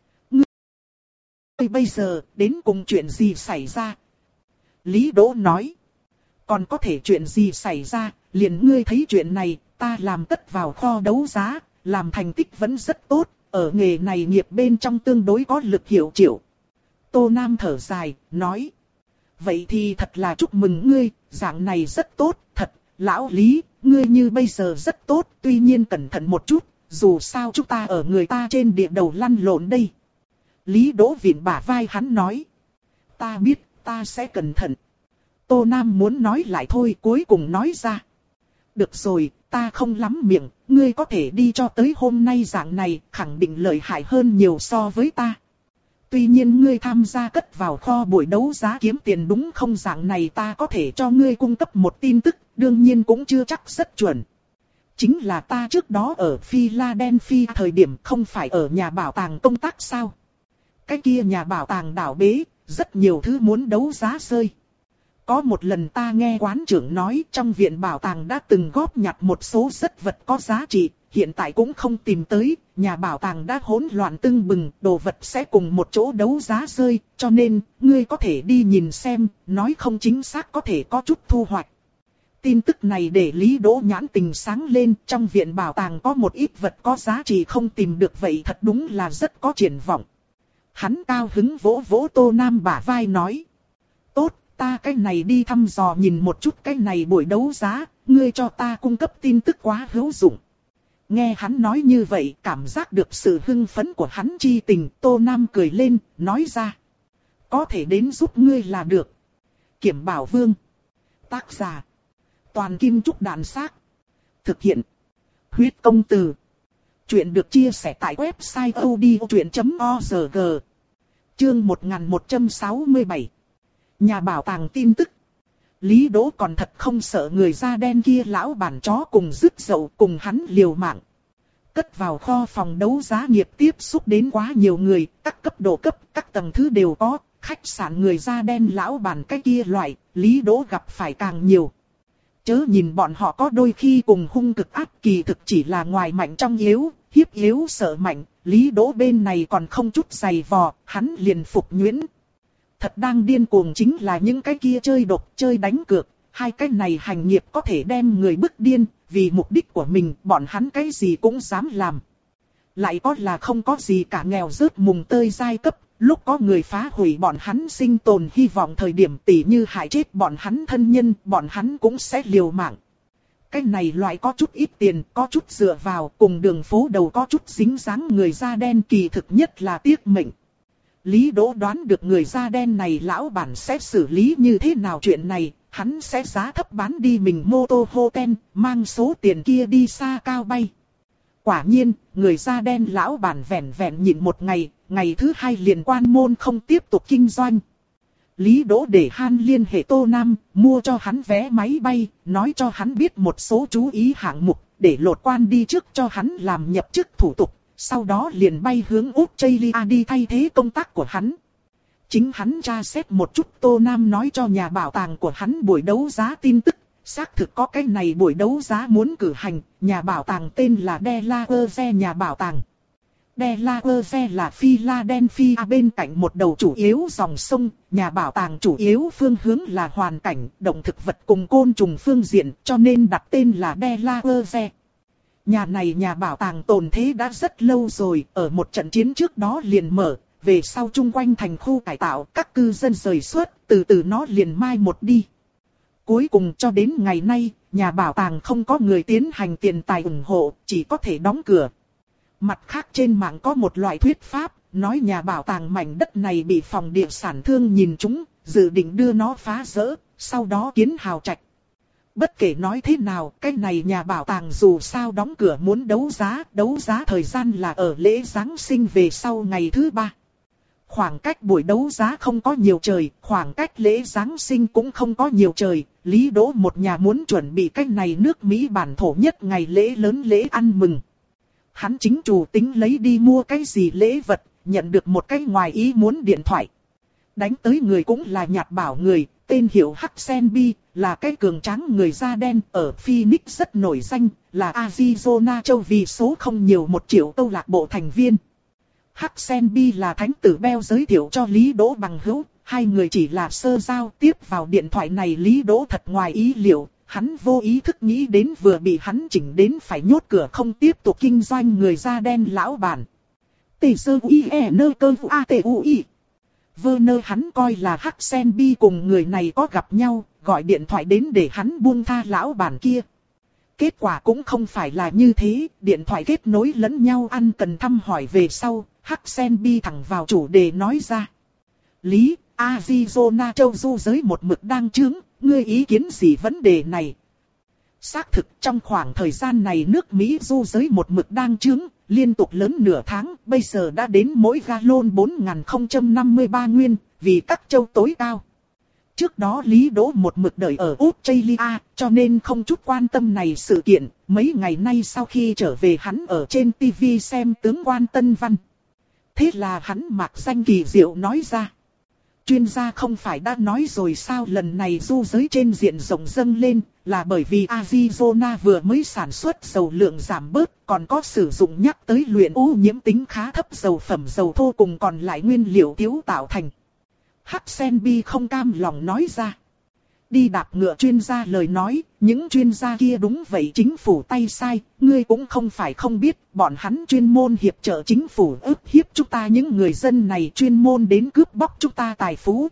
Ngươi bây giờ, đến cùng chuyện gì xảy ra? Lý Đỗ nói. Còn có thể chuyện gì xảy ra, liền ngươi thấy chuyện này, ta làm tất vào kho đấu giá, làm thành tích vẫn rất tốt, ở nghề này nghiệp bên trong tương đối có lực hiệu triệu. Tô Nam thở dài, nói. Vậy thì thật là chúc mừng ngươi, dạng này rất tốt, thật, lão Lý, ngươi như bây giờ rất tốt, tuy nhiên cẩn thận một chút, dù sao chúng ta ở người ta trên địa đầu lăn lộn đây. Lý Đỗ vịn bả vai hắn nói. Ta biết, ta sẽ cẩn thận. Tô Nam muốn nói lại thôi, cuối cùng nói ra. Được rồi, ta không lắm miệng, ngươi có thể đi cho tới hôm nay dạng này, khẳng định lợi hại hơn nhiều so với ta. Tuy nhiên ngươi tham gia cất vào kho buổi đấu giá kiếm tiền đúng không, dạng này ta có thể cho ngươi cung cấp một tin tức, đương nhiên cũng chưa chắc rất chuẩn. Chính là ta trước đó ở Philadelphia thời điểm không phải ở nhà bảo tàng công tác sao? Cái kia nhà bảo tàng đảo bế, rất nhiều thứ muốn đấu giá rơi. Có một lần ta nghe quán trưởng nói trong viện bảo tàng đã từng góp nhặt một số rất vật có giá trị, hiện tại cũng không tìm tới, nhà bảo tàng đã hỗn loạn tưng bừng, đồ vật sẽ cùng một chỗ đấu giá rơi, cho nên, ngươi có thể đi nhìn xem, nói không chính xác có thể có chút thu hoạch. Tin tức này để Lý Đỗ nhãn tình sáng lên, trong viện bảo tàng có một ít vật có giá trị không tìm được vậy thật đúng là rất có triển vọng. Hắn cao hứng vỗ vỗ Tô Nam bả vai nói. Tốt, ta cái này đi thăm dò nhìn một chút cái này buổi đấu giá, ngươi cho ta cung cấp tin tức quá hữu dụng. Nghe hắn nói như vậy, cảm giác được sự hưng phấn của hắn chi tình, Tô Nam cười lên, nói ra. Có thể đến giúp ngươi là được. Kiểm Bảo Vương. Tác giả. Toàn Kim Trúc Đàn Xác. Thực hiện. Huyết Công Từ. Chuyện được chia sẻ tại website odchuyện chấm org. Chương một nghìn một trăm sáu mươi bảy. Nhà bảo tàng tin tức. Lý Đỗ còn thật không sợ người da đen kia lão bản chó cùng rứt dậu cùng hắn liều mạng. Cất vào kho phòng đấu giá nghiệp tiếp xúc đến quá nhiều người, các cấp độ cấp, các tầng thứ đều có, khách sạn người da đen lão bản cái kia loại, Lý Đỗ gặp phải càng nhiều. Chớ nhìn bọn họ có đôi khi cùng hung cực ác, kỳ thực chỉ là ngoài mạnh trong yếu, hiếp yếu sợ mạnh, Lý Đỗ bên này còn không chút giày vò, hắn liền phục nhuyễn. Thật đang điên cuồng chính là những cái kia chơi độc, chơi đánh cược, hai cái này hành nghiệp có thể đem người bức điên, vì mục đích của mình, bọn hắn cái gì cũng dám làm. Lại có là không có gì cả nghèo rớt mùng tơi giai cấp, lúc có người phá hủy bọn hắn sinh tồn hy vọng thời điểm tỉ như hại chết bọn hắn thân nhân, bọn hắn cũng sẽ liều mạng. Cái này loại có chút ít tiền, có chút dựa vào, cùng đường phố đầu có chút dính dáng người da đen kỳ thực nhất là tiếc mệnh. Lý Đỗ đoán được người da đen này lão bản sẽ xử lý như thế nào chuyện này, hắn sẽ giá thấp bán đi mình mô tô hô ten, mang số tiền kia đi xa cao bay. Quả nhiên, người da đen lão bản vẹn vẹn nhịn một ngày, ngày thứ hai liền quan môn không tiếp tục kinh doanh. Lý Đỗ để Han liên hệ Tô Nam, mua cho hắn vé máy bay, nói cho hắn biết một số chú ý hạng mục, để lột quan đi trước cho hắn làm nhập chức thủ tục. Sau đó liền bay hướng Australia đi thay thế công tác của hắn. Chính hắn tra xét một chút Tô Nam nói cho nhà bảo tàng của hắn buổi đấu giá tin tức. Xác thực có cái này buổi đấu giá muốn cử hành, nhà bảo tàng tên là Delaware nhà bảo tàng. Delaware là Philadelphia bên cạnh một đầu chủ yếu dòng sông, nhà bảo tàng chủ yếu phương hướng là hoàn cảnh, động thực vật cùng côn trùng phương diện, cho nên đặt tên là Delaware. Nhà này nhà bảo tàng tồn thế đã rất lâu rồi, ở một trận chiến trước đó liền mở, về sau chung quanh thành khu cải tạo, các cư dân rời xuất, từ từ nó liền mai một đi. Cuối cùng cho đến ngày nay, nhà bảo tàng không có người tiến hành tiền tài ủng hộ, chỉ có thể đóng cửa. Mặt khác trên mạng có một loại thuyết pháp, nói nhà bảo tàng mảnh đất này bị phòng địa sản thương nhìn trúng, dự định đưa nó phá rỡ, sau đó kiến hào trạch. Bất kể nói thế nào, cái này nhà bảo tàng dù sao đóng cửa muốn đấu giá, đấu giá thời gian là ở lễ Giáng sinh về sau ngày thứ ba. Khoảng cách buổi đấu giá không có nhiều trời, khoảng cách lễ Giáng sinh cũng không có nhiều trời, Lý Đỗ một nhà muốn chuẩn bị cái này nước Mỹ bản thổ nhất ngày lễ lớn lễ ăn mừng. Hắn chính chủ tính lấy đi mua cái gì lễ vật, nhận được một cái ngoài ý muốn điện thoại. Đánh tới người cũng là Nhạt Bảo người, tên hiệu Hắc Sen Bi, là cái cường tráng người da đen ở Phoenix rất nổi danh, là Arizona châu vì số không nhiều một triệu câu lạc bộ thành viên. Hắc Sen Bi là thánh tử Bell giới thiệu cho Lý Đỗ bằng hữu, hai người chỉ là sơ giao. Tiếp vào điện thoại này Lý Đỗ thật ngoài ý liệu, hắn vô ý thức nghĩ đến vừa bị hắn chỉnh đến phải nhốt cửa không tiếp tục kinh doanh người da đen lão bản. Tê sơ u i e nơ cơ vụ a tê u i. Vơ nơ hắn coi là Hắc Sen Bi cùng người này có gặp nhau, gọi điện thoại đến để hắn buông tha lão bản kia. Kết quả cũng không phải là như thế, điện thoại kết nối lẫn nhau ăn cần thăm hỏi về sau, Hắc Sen Bi thẳng vào chủ đề nói ra. Lý, Arizona châu du giới một mực đang chướng, ngươi ý kiến gì vấn đề này? Xác thực trong khoảng thời gian này nước Mỹ du giới một mực đang chướng, liên tục lớn nửa tháng, bây giờ đã đến mỗi gallon bốn nghìn không trăm năm mươi ba nguyên, vì các châu tối cao. Trước đó Lý Đỗ một mực đợi ở Australia, cho nên không chút quan tâm này sự kiện, mấy ngày nay sau khi trở về hắn ở trên ti vi xem tướng quan Tân Văn. Thế là hắn mạc danh kỳ diệu nói ra. Chuyên gia không phải đã nói rồi sao lần này du giới trên diện rộng dâng lên, là bởi vì Arizona vừa mới sản xuất dầu lượng giảm bớt, còn có sử dụng nhắc tới luyện ô nhiễm tính khá thấp dầu phẩm dầu thô cùng còn lại nguyên liệu thiếu tạo thành. Hắc Sen Bi không cam lòng nói ra. Đi đạp ngựa chuyên gia lời nói, những chuyên gia kia đúng vậy chính phủ tay sai, ngươi cũng không phải không biết, bọn hắn chuyên môn hiệp trợ chính phủ ức hiếp chúng ta, những người dân này chuyên môn đến cướp bóc chúng ta tài phú.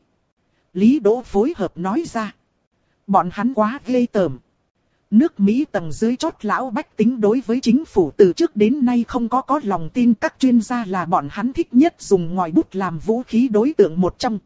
Lý Đỗ phối hợp nói ra. Bọn hắn quá ghê tởm. Nước Mỹ tầng dưới chót lão bách tính đối với chính phủ từ trước đến nay không có có lòng tin, các chuyên gia là bọn hắn thích nhất dùng ngòi bút làm vũ khí đối tượng một trong.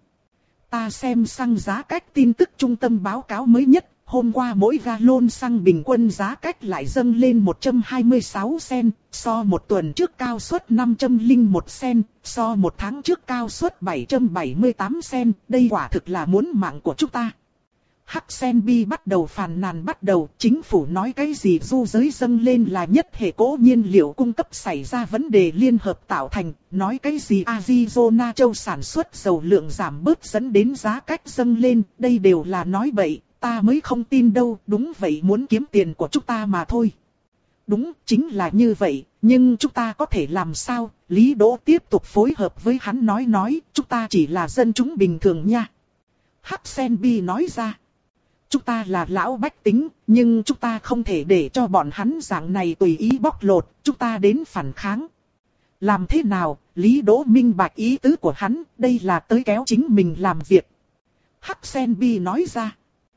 Ta xem xăng giá cách tin tức trung tâm báo cáo mới nhất, hôm qua mỗi gallon xăng bình quân giá cách lại dâng lên một trăm hai mươi sáu cent, so một tuần trước cao suất năm trăm lẻ một cent, so một tháng trước cao suất bảy trăm bảy mươi tám cent, đây quả thực là muốn mạng của chúng ta. Hắc Sen Bi bắt đầu phàn nàn bắt đầu, chính phủ nói cái gì du giới dâng lên là nhất hệ cố nhiên liệu cung cấp xảy ra vấn đề liên hợp tạo thành, nói cái gì Arizona châu sản xuất dầu lượng giảm bớt dẫn đến giá cách dâng lên, đây đều là nói bậy, ta mới không tin đâu, đúng vậy muốn kiếm tiền của chúng ta mà thôi. Đúng, chính là như vậy, nhưng chúng ta có thể làm sao, Lý Đỗ tiếp tục phối hợp với hắn nói nói, chúng ta chỉ là dân chúng bình thường nha. Hắc Sen Bi nói ra. Chúng ta là lão bách tính, nhưng chúng ta không thể để cho bọn hắn dạng này tùy ý bóc lột, chúng ta đến phản kháng. Làm thế nào, Lý Đỗ minh bạch ý tứ của hắn, đây là tới kéo chính mình làm việc. Hắc Sen Bi nói ra.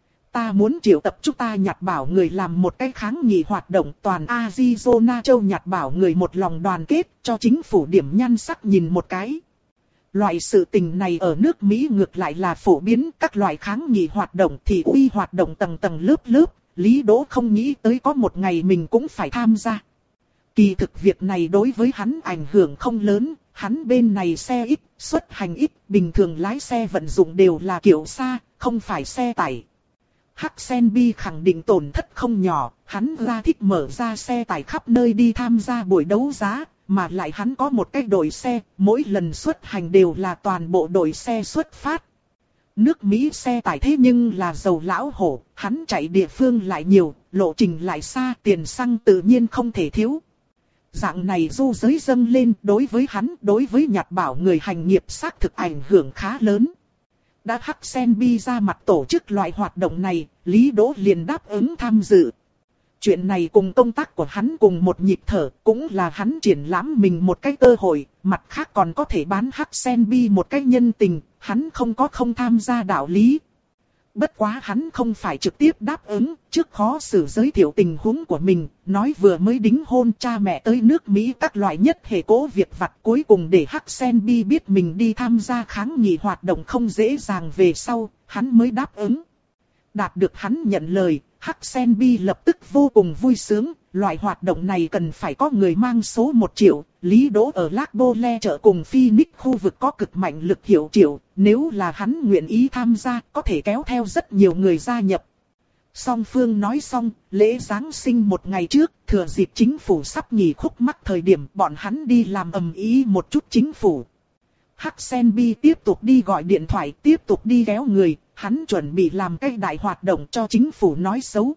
Ta muốn triệu tập chúng ta nhặt bảo người làm một cái kháng nghị hoạt động, toàn Arizona châu nhặt bảo người một lòng đoàn kết, cho chính phủ điểm nhan sắc nhìn một cái. Loại sự tình này ở nước Mỹ ngược lại là phổ biến, các loại kháng nghị hoạt động thì uy hoạt động tầng tầng lớp lớp, Lý Đỗ không nghĩ tới có một ngày mình cũng phải tham gia. Kỳ thực việc này đối với hắn ảnh hưởng không lớn, hắn bên này xe ít, xuất hành ít, bình thường lái xe vận dụng đều là kiểu xa, không phải xe tải. Hắc Sen Bi khẳng định tổn thất không nhỏ, hắn ra thích mở ra xe tải khắp nơi đi tham gia buổi đấu giá. Mà lại hắn có một cái đội xe, mỗi lần xuất hành đều là toàn bộ đội xe xuất phát. Nước Mỹ xe tải thế nhưng là dầu lão hổ, hắn chạy địa phương lại nhiều, lộ trình lại xa, tiền xăng tự nhiên không thể thiếu. Dạng này du giới dâng lên đối với hắn, đối với nhặt bảo người hành nghiệp xác thực ảnh hưởng khá lớn. Đã Hắc Sen Bi ra mặt tổ chức loại hoạt động này, Lý Đỗ liền đáp ứng tham dự. Chuyện này cùng công tác của hắn cùng một nhịp thở, cũng là hắn triển lãm mình một cái cơ hội, mặt khác còn có thể bán Hắc Sen Bi một cái nhân tình, hắn không có không tham gia đạo lý. Bất quá hắn không phải trực tiếp đáp ứng, trước khó xử giới thiệu tình huống của mình, nói vừa mới đính hôn cha mẹ tới nước Mỹ các loại nhất hệ cố việc vặt, cuối cùng để Hắc Sen Bi biết mình đi tham gia kháng nghị hoạt động không dễ dàng về sau, hắn mới đáp ứng. Đạt được hắn nhận lời, Hắc Sen Bi lập tức vô cùng vui sướng, loại hoạt động này cần phải có người mang số một triệu, Lý Đỗ ở Lac Bole chợ cùng Phoenix khu vực có cực mạnh lực hiệu triệu, nếu là hắn nguyện ý tham gia, có thể kéo theo rất nhiều người gia nhập. Song phương nói xong, lễ Giáng sinh một ngày trước, thừa dịp chính phủ sắp nghỉ khúc mắc thời điểm bọn hắn đi làm ầm ĩ một chút chính phủ. Hắc Sen Bi tiếp tục đi gọi điện thoại, tiếp tục đi kéo người, hắn chuẩn bị làm cái đại hoạt động cho chính phủ nói xấu.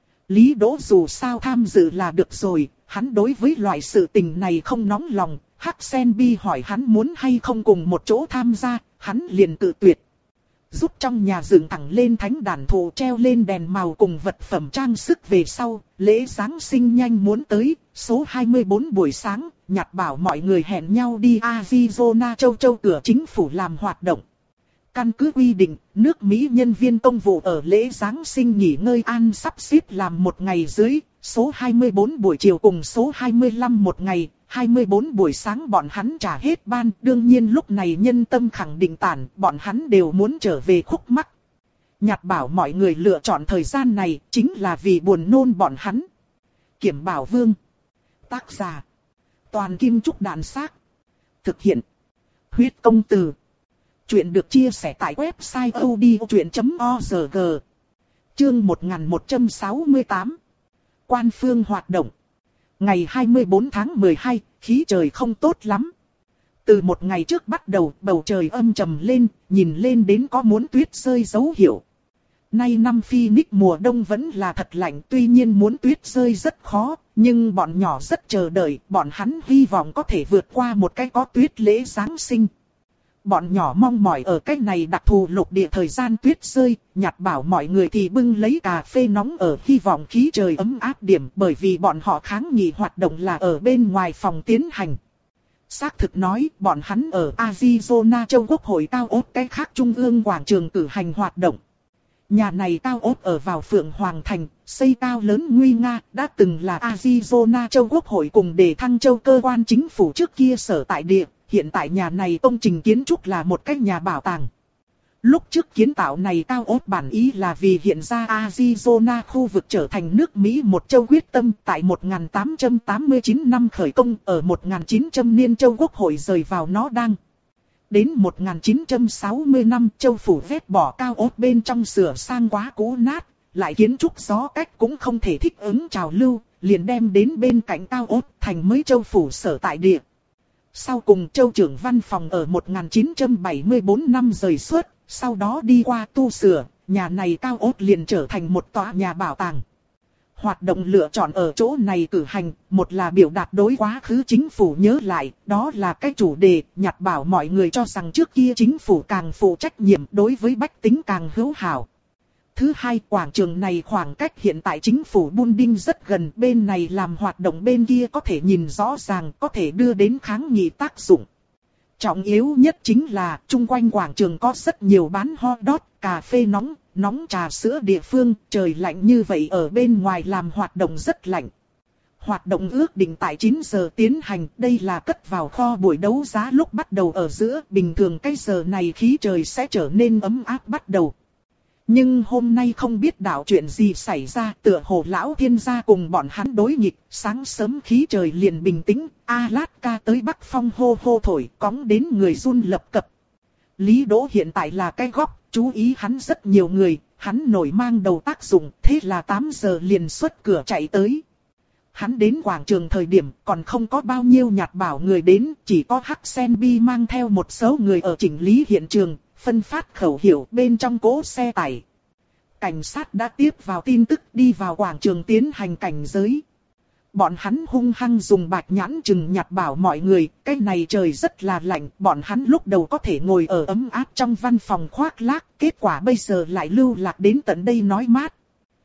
Lý Đỗ dù sao tham dự là được rồi, hắn đối với loại sự tình này không nóng lòng. Hắc Sen Bi hỏi hắn muốn hay không cùng một chỗ tham gia, hắn liền cự tuyệt. Giúp trong nhà dựng thẳng lên thánh đàn thụ treo lên đèn màu cùng vật phẩm trang sức về sau, lễ Giáng sinh nhanh muốn tới, số hai mươi bốn buổi sáng, nhặt bảo mọi người hẹn nhau đi Arizona châu châu cửa chính phủ làm hoạt động. Căn cứ quy định, nước Mỹ nhân viên công vụ ở lễ Giáng sinh nghỉ ngơi an sắp xếp làm một ngày dưới, số hai mươi bốn buổi chiều cùng số hai mươi lăm một ngày, hai mươi bốn buổi sáng bọn hắn trả hết ban, đương nhiên lúc này nhân tâm khẳng định tản, bọn hắn đều muốn trở về khúc mắc. Nhặt bảo mọi người lựa chọn thời gian này, chính là vì buồn nôn bọn hắn. Kiểm Bảo Vương. Tác giả. Toàn Kim Trúc Đàn Xác. Thực hiện. Huyết Công Từ. Chuyện được chia sẻ tại website odchuyện chấm org. Chương một nghìn một trăm sáu mươi tám. Quan phương hoạt động. Ngày hai mươi bốn tháng mười hai, khí trời không tốt lắm. Từ một ngày trước bắt đầu, bầu trời âm trầm lên, nhìn lên đến có muốn tuyết rơi dấu hiệu. Nay năm Phoenix mùa đông vẫn là thật lạnh, tuy nhiên muốn tuyết rơi rất khó, nhưng bọn nhỏ rất chờ đợi, bọn hắn hy vọng có thể vượt qua một cái có tuyết lễ Giáng sinh. Bọn nhỏ mong mỏi ở cái này đặc thù lục địa thời gian tuyết rơi, Nhạt bảo mọi người thì bưng lấy cà phê nóng ở hy vọng khí trời ấm áp điểm, bởi vì bọn họ kháng nghị hoạt động là ở bên ngoài phòng tiến hành. Xác thực nói, bọn hắn ở Arizona châu Quốc hội cao ốt cái khác trung ương quảng trường cử hành hoạt động. Nhà này cao ốt ở vào Phượng Hoàng Thành, xây cao lớn nguy nga, đã từng là Arizona châu Quốc hội cùng Đề Thăng châu cơ quan chính phủ trước kia sở tại địa. Hiện tại nhà này công trình kiến trúc là một cái nhà bảo tàng. Lúc trước kiến tạo này cao ốt bản ý là vì hiện ra Arizona khu vực trở thành nước Mỹ một châu quyết tâm tại một nghìn tám trăm tám mươi chín năm khởi công, ở một nghìn chín trăm niên châu Quốc hội rời vào nó đang. Đến một nghìn chín trăm sáu mươi năm châu phủ vét bỏ cao ốt bên trong sửa sang quá cũ nát, lại kiến trúc gió cách cũng không thể thích ứng trào lưu, liền đem đến bên cạnh cao ốt thành mới châu phủ sở tại địa. Sau cùng châu trưởng văn phòng ở một nghìn chín trăm bảy mươi tư năm rời suốt, sau đó đi qua tu sửa, nhà này cao ốt liền trở thành một tòa nhà bảo tàng. Hoạt động lựa chọn ở chỗ này cử hành, một là biểu đạt đối quá khứ chính phủ nhớ lại, đó là cái chủ đề, Nhạt bảo mọi người cho rằng trước kia chính phủ càng phụ trách nhiệm đối với bách tính càng hữu hảo. Thứ hai, quảng trường này khoảng cách hiện tại chính phủ building rất gần, bên này làm hoạt động bên kia có thể nhìn rõ ràng, có thể đưa đến kháng nghị tác dụng. Trọng yếu nhất chính là, chung quanh quảng trường có rất nhiều bán hot dog, cà phê nóng, nóng trà sữa địa phương, trời lạnh như vậy ở bên ngoài làm hoạt động rất lạnh. Hoạt động ước định tại chín giờ tiến hành, đây là cất vào kho buổi đấu giá lúc bắt đầu ở giữa, bình thường cái giờ này khí trời sẽ trở nên ấm áp bắt đầu. Nhưng hôm nay không biết đạo chuyện gì xảy ra, tựa hồ lão thiên gia cùng bọn hắn đối nghịch, sáng sớm khí trời liền bình tĩnh, Alaska tới Bắc Phong hô hô thổi, cóng đến người run lập cập. Lý Đỗ hiện tại là cái góc, chú ý hắn rất nhiều người, hắn nổi mang đầu tác dụng, thế là tám giờ liền xuất cửa chạy tới. Hắn đến quảng trường thời điểm còn không có bao nhiêu Nhạt bảo người đến, chỉ có Hắc Sen Bi mang theo một số người ở chỉnh lý hiện trường, phân phát khẩu hiệu bên trong cỗ xe tải. Cảnh sát đã tiếp vào tin tức đi vào quảng trường tiến hành cảnh giới. Bọn hắn hung hăng dùng bạch nhãn chừng Nhạt bảo mọi người, cái này trời rất là lạnh, bọn hắn lúc đầu có thể ngồi ở ấm áp trong văn phòng khoác lác, kết quả bây giờ lại lưu lạc đến tận đây nói mát.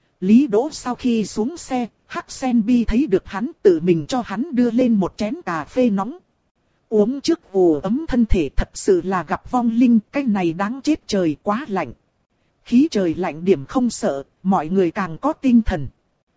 Lý Đỗ sau khi xuống xe, Hắc Sen Bi thấy được hắn tự mình cho hắn đưa lên một chén cà phê nóng. Uống trước ủ ấm thân thể thật sự là gặp vong linh, cái này đáng chết trời quá lạnh. Khí trời lạnh điểm không sợ, mọi người càng có tinh thần.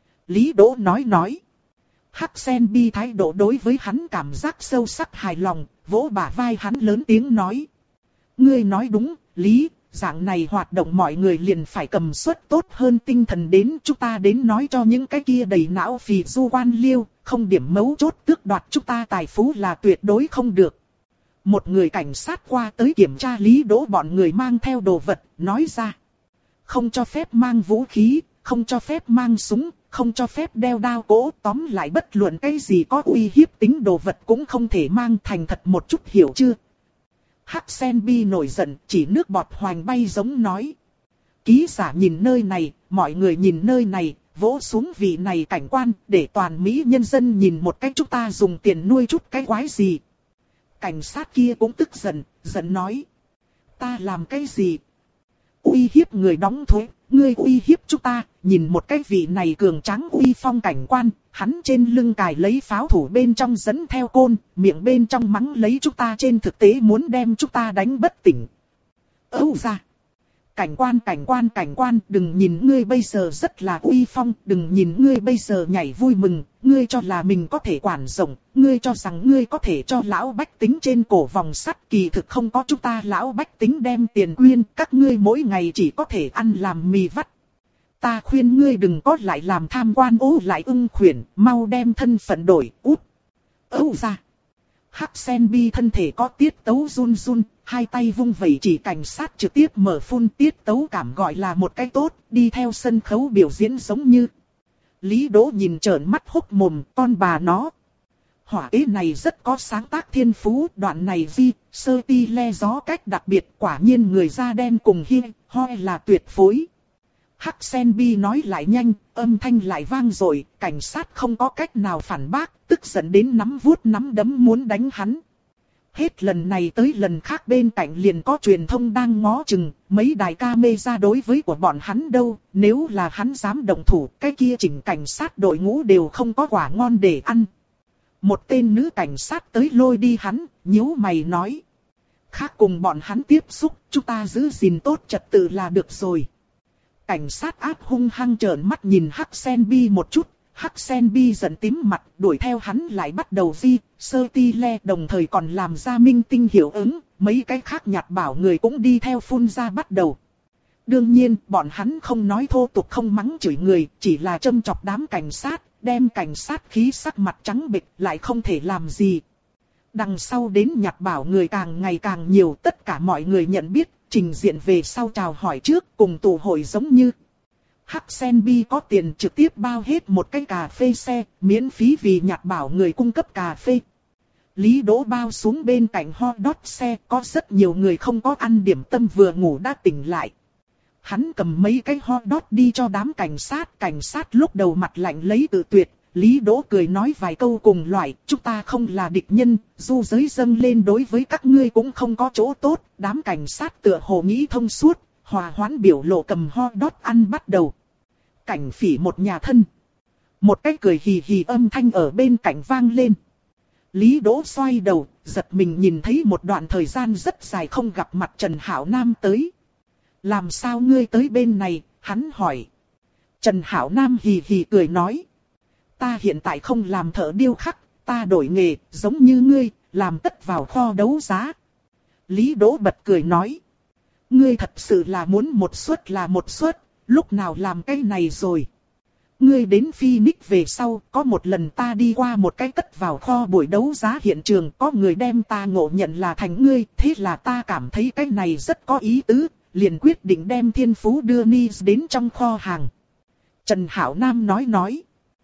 Lý Đỗ nói nói. Hắc Sen Bi thái độ đối với hắn cảm giác sâu sắc hài lòng, vỗ bả vai hắn lớn tiếng nói. Ngươi nói đúng, Lý, dạng này hoạt động mọi người liền phải cầm suất tốt hơn tinh thần đến, chúng ta đến nói cho những cái kia đầy não phì du quan liêu, không điểm mấu chốt tước đoạt chúng ta tài phú là tuyệt đối không được. Một người cảnh sát qua tới kiểm tra Lý Đỗ bọn người mang theo đồ vật, nói ra. Không cho phép mang vũ khí, không cho phép mang súng, không cho phép đeo đao cỗ, tóm lại bất luận cái gì có uy hiếp tính đồ vật cũng không thể mang, thành thật một chút hiểu chưa? Hắc Sen Bi nổi giận, chỉ nước bọt hoành bay giống nói. Ký giả nhìn nơi này, mọi người nhìn nơi này, vỗ xuống vị này cảnh quan, để toàn Mỹ nhân dân nhìn một cách chúng ta dùng tiền nuôi chút cái quái gì. Cảnh sát kia cũng tức giận, giận nói. Ta làm cái gì? Uy hiếp người đóng thuế, ngươi uy hiếp chúng ta, nhìn một cái vị này cường tráng uy phong cảnh quan, hắn trên lưng cài lấy pháo thủ bên trong dẫn theo côn, miệng bên trong mắng lấy chúng ta, trên thực tế muốn đem chúng ta đánh bất tỉnh. Âu ra! Cảnh quan cảnh quan cảnh quan, đừng nhìn ngươi bây giờ rất là uy phong, đừng nhìn ngươi bây giờ nhảy vui mừng, ngươi cho là mình có thể quản rộng, ngươi cho rằng ngươi có thể cho lão bách tính trên cổ vòng sắt, kỳ thực không có chúng ta lão bách tính đem tiền quyên, các ngươi mỗi ngày chỉ có thể ăn làm mì vắt. Ta khuyên ngươi đừng có lại làm tham quan ố lại ưng khuyển, mau đem thân phận đổi, út. Âu ra! Hắc Sen Bi thân thể có tiết tấu run run, hai tay vung vẩy chỉ cảnh sát trực tiếp mở phun, tiết tấu cảm gọi là một cái tốt, đi theo sân khấu biểu diễn giống như. Lý Đỗ nhìn trợn mắt hốc mồm, con bà nó. Hỏa kế này rất có sáng tác thiên phú, đoạn này vi, sơ ti le gió cách đặc biệt, quả nhiên người da đen cùng hi, hoi là tuyệt phối. Hắc Senbi nói lại nhanh, âm thanh lại vang dội, cảnh sát không có cách nào phản bác, tức giận đến nắm vuốt nắm đấm muốn đánh hắn. Hết lần này tới lần khác bên cạnh liền có truyền thông đang ngó chừng, mấy đài camera đối với của bọn hắn đâu, nếu là hắn dám động thủ, cái kia chỉnh cảnh sát đội ngũ đều không có quả ngon để ăn. Một tên nữ cảnh sát tới lôi đi hắn, nhíu mày nói. Khác cùng bọn hắn tiếp xúc, chúng ta giữ gìn tốt trật tự là được rồi. Cảnh sát áp hung hăng trợn mắt nhìn Hắc Senbi một chút, Hắc Senbi giận tím mặt, đuổi theo hắn lại bắt đầu di, sơ ti le, đồng thời còn làm ra minh tinh hiệu ứng, mấy cái khác nhặt bảo người cũng đi theo phun ra bắt đầu. Đương nhiên, bọn hắn không nói thô tục không mắng chửi người, chỉ là châm chọc đám cảnh sát, đem cảnh sát khí sắc mặt trắng bệch, lại không thể làm gì. Đằng sau đến nhặt bảo người càng ngày càng nhiều, tất cả mọi người nhận biết, trình diện về sau chào hỏi trước, cùng tụ hội giống như. Hắc Senbi có tiền trực tiếp bao hết một cái cà phê xe, miễn phí vì nhặt bảo người cung cấp cà phê. Lý Đỗ bao xuống bên cạnh hot dog xe, có rất nhiều người không có ăn điểm tâm vừa ngủ đã tỉnh lại. Hắn cầm mấy cái hot dog đi cho đám cảnh sát, cảnh sát lúc đầu mặt lạnh lấy tự tuyệt. Lý Đỗ cười nói vài câu cùng loại, chúng ta không là địch nhân, dù giới dâng lên đối với các ngươi cũng không có chỗ tốt. Đám cảnh sát tựa hồ nghĩ thông suốt, hòa hoãn biểu lộ cầm hot dog ăn bắt đầu. Cảnh phỉ một nhà thân. Một cái cười hì hì âm thanh ở bên cạnh vang lên. Lý Đỗ xoay đầu, giật mình nhìn thấy một đoạn thời gian rất dài không gặp mặt Trần Hảo Nam tới. Làm sao ngươi tới bên này, hắn hỏi. Trần Hảo Nam hì hì cười nói. Ta hiện tại không làm thợ điêu khắc, ta đổi nghề, giống như ngươi, làm tất vào kho đấu giá. Lý Đỗ bật cười nói. Ngươi thật sự là muốn một suất là một suất, lúc nào làm cái này rồi. Ngươi đến Phoenix về sau, có một lần ta đi qua một cái cất vào kho buổi đấu giá hiện trường, có người đem ta ngộ nhận là thành ngươi, thế là ta cảm thấy cái này rất có ý tứ, liền quyết định đem thiên phú đưa Nis đến trong kho hàng. Trần Hảo Nam nói nói.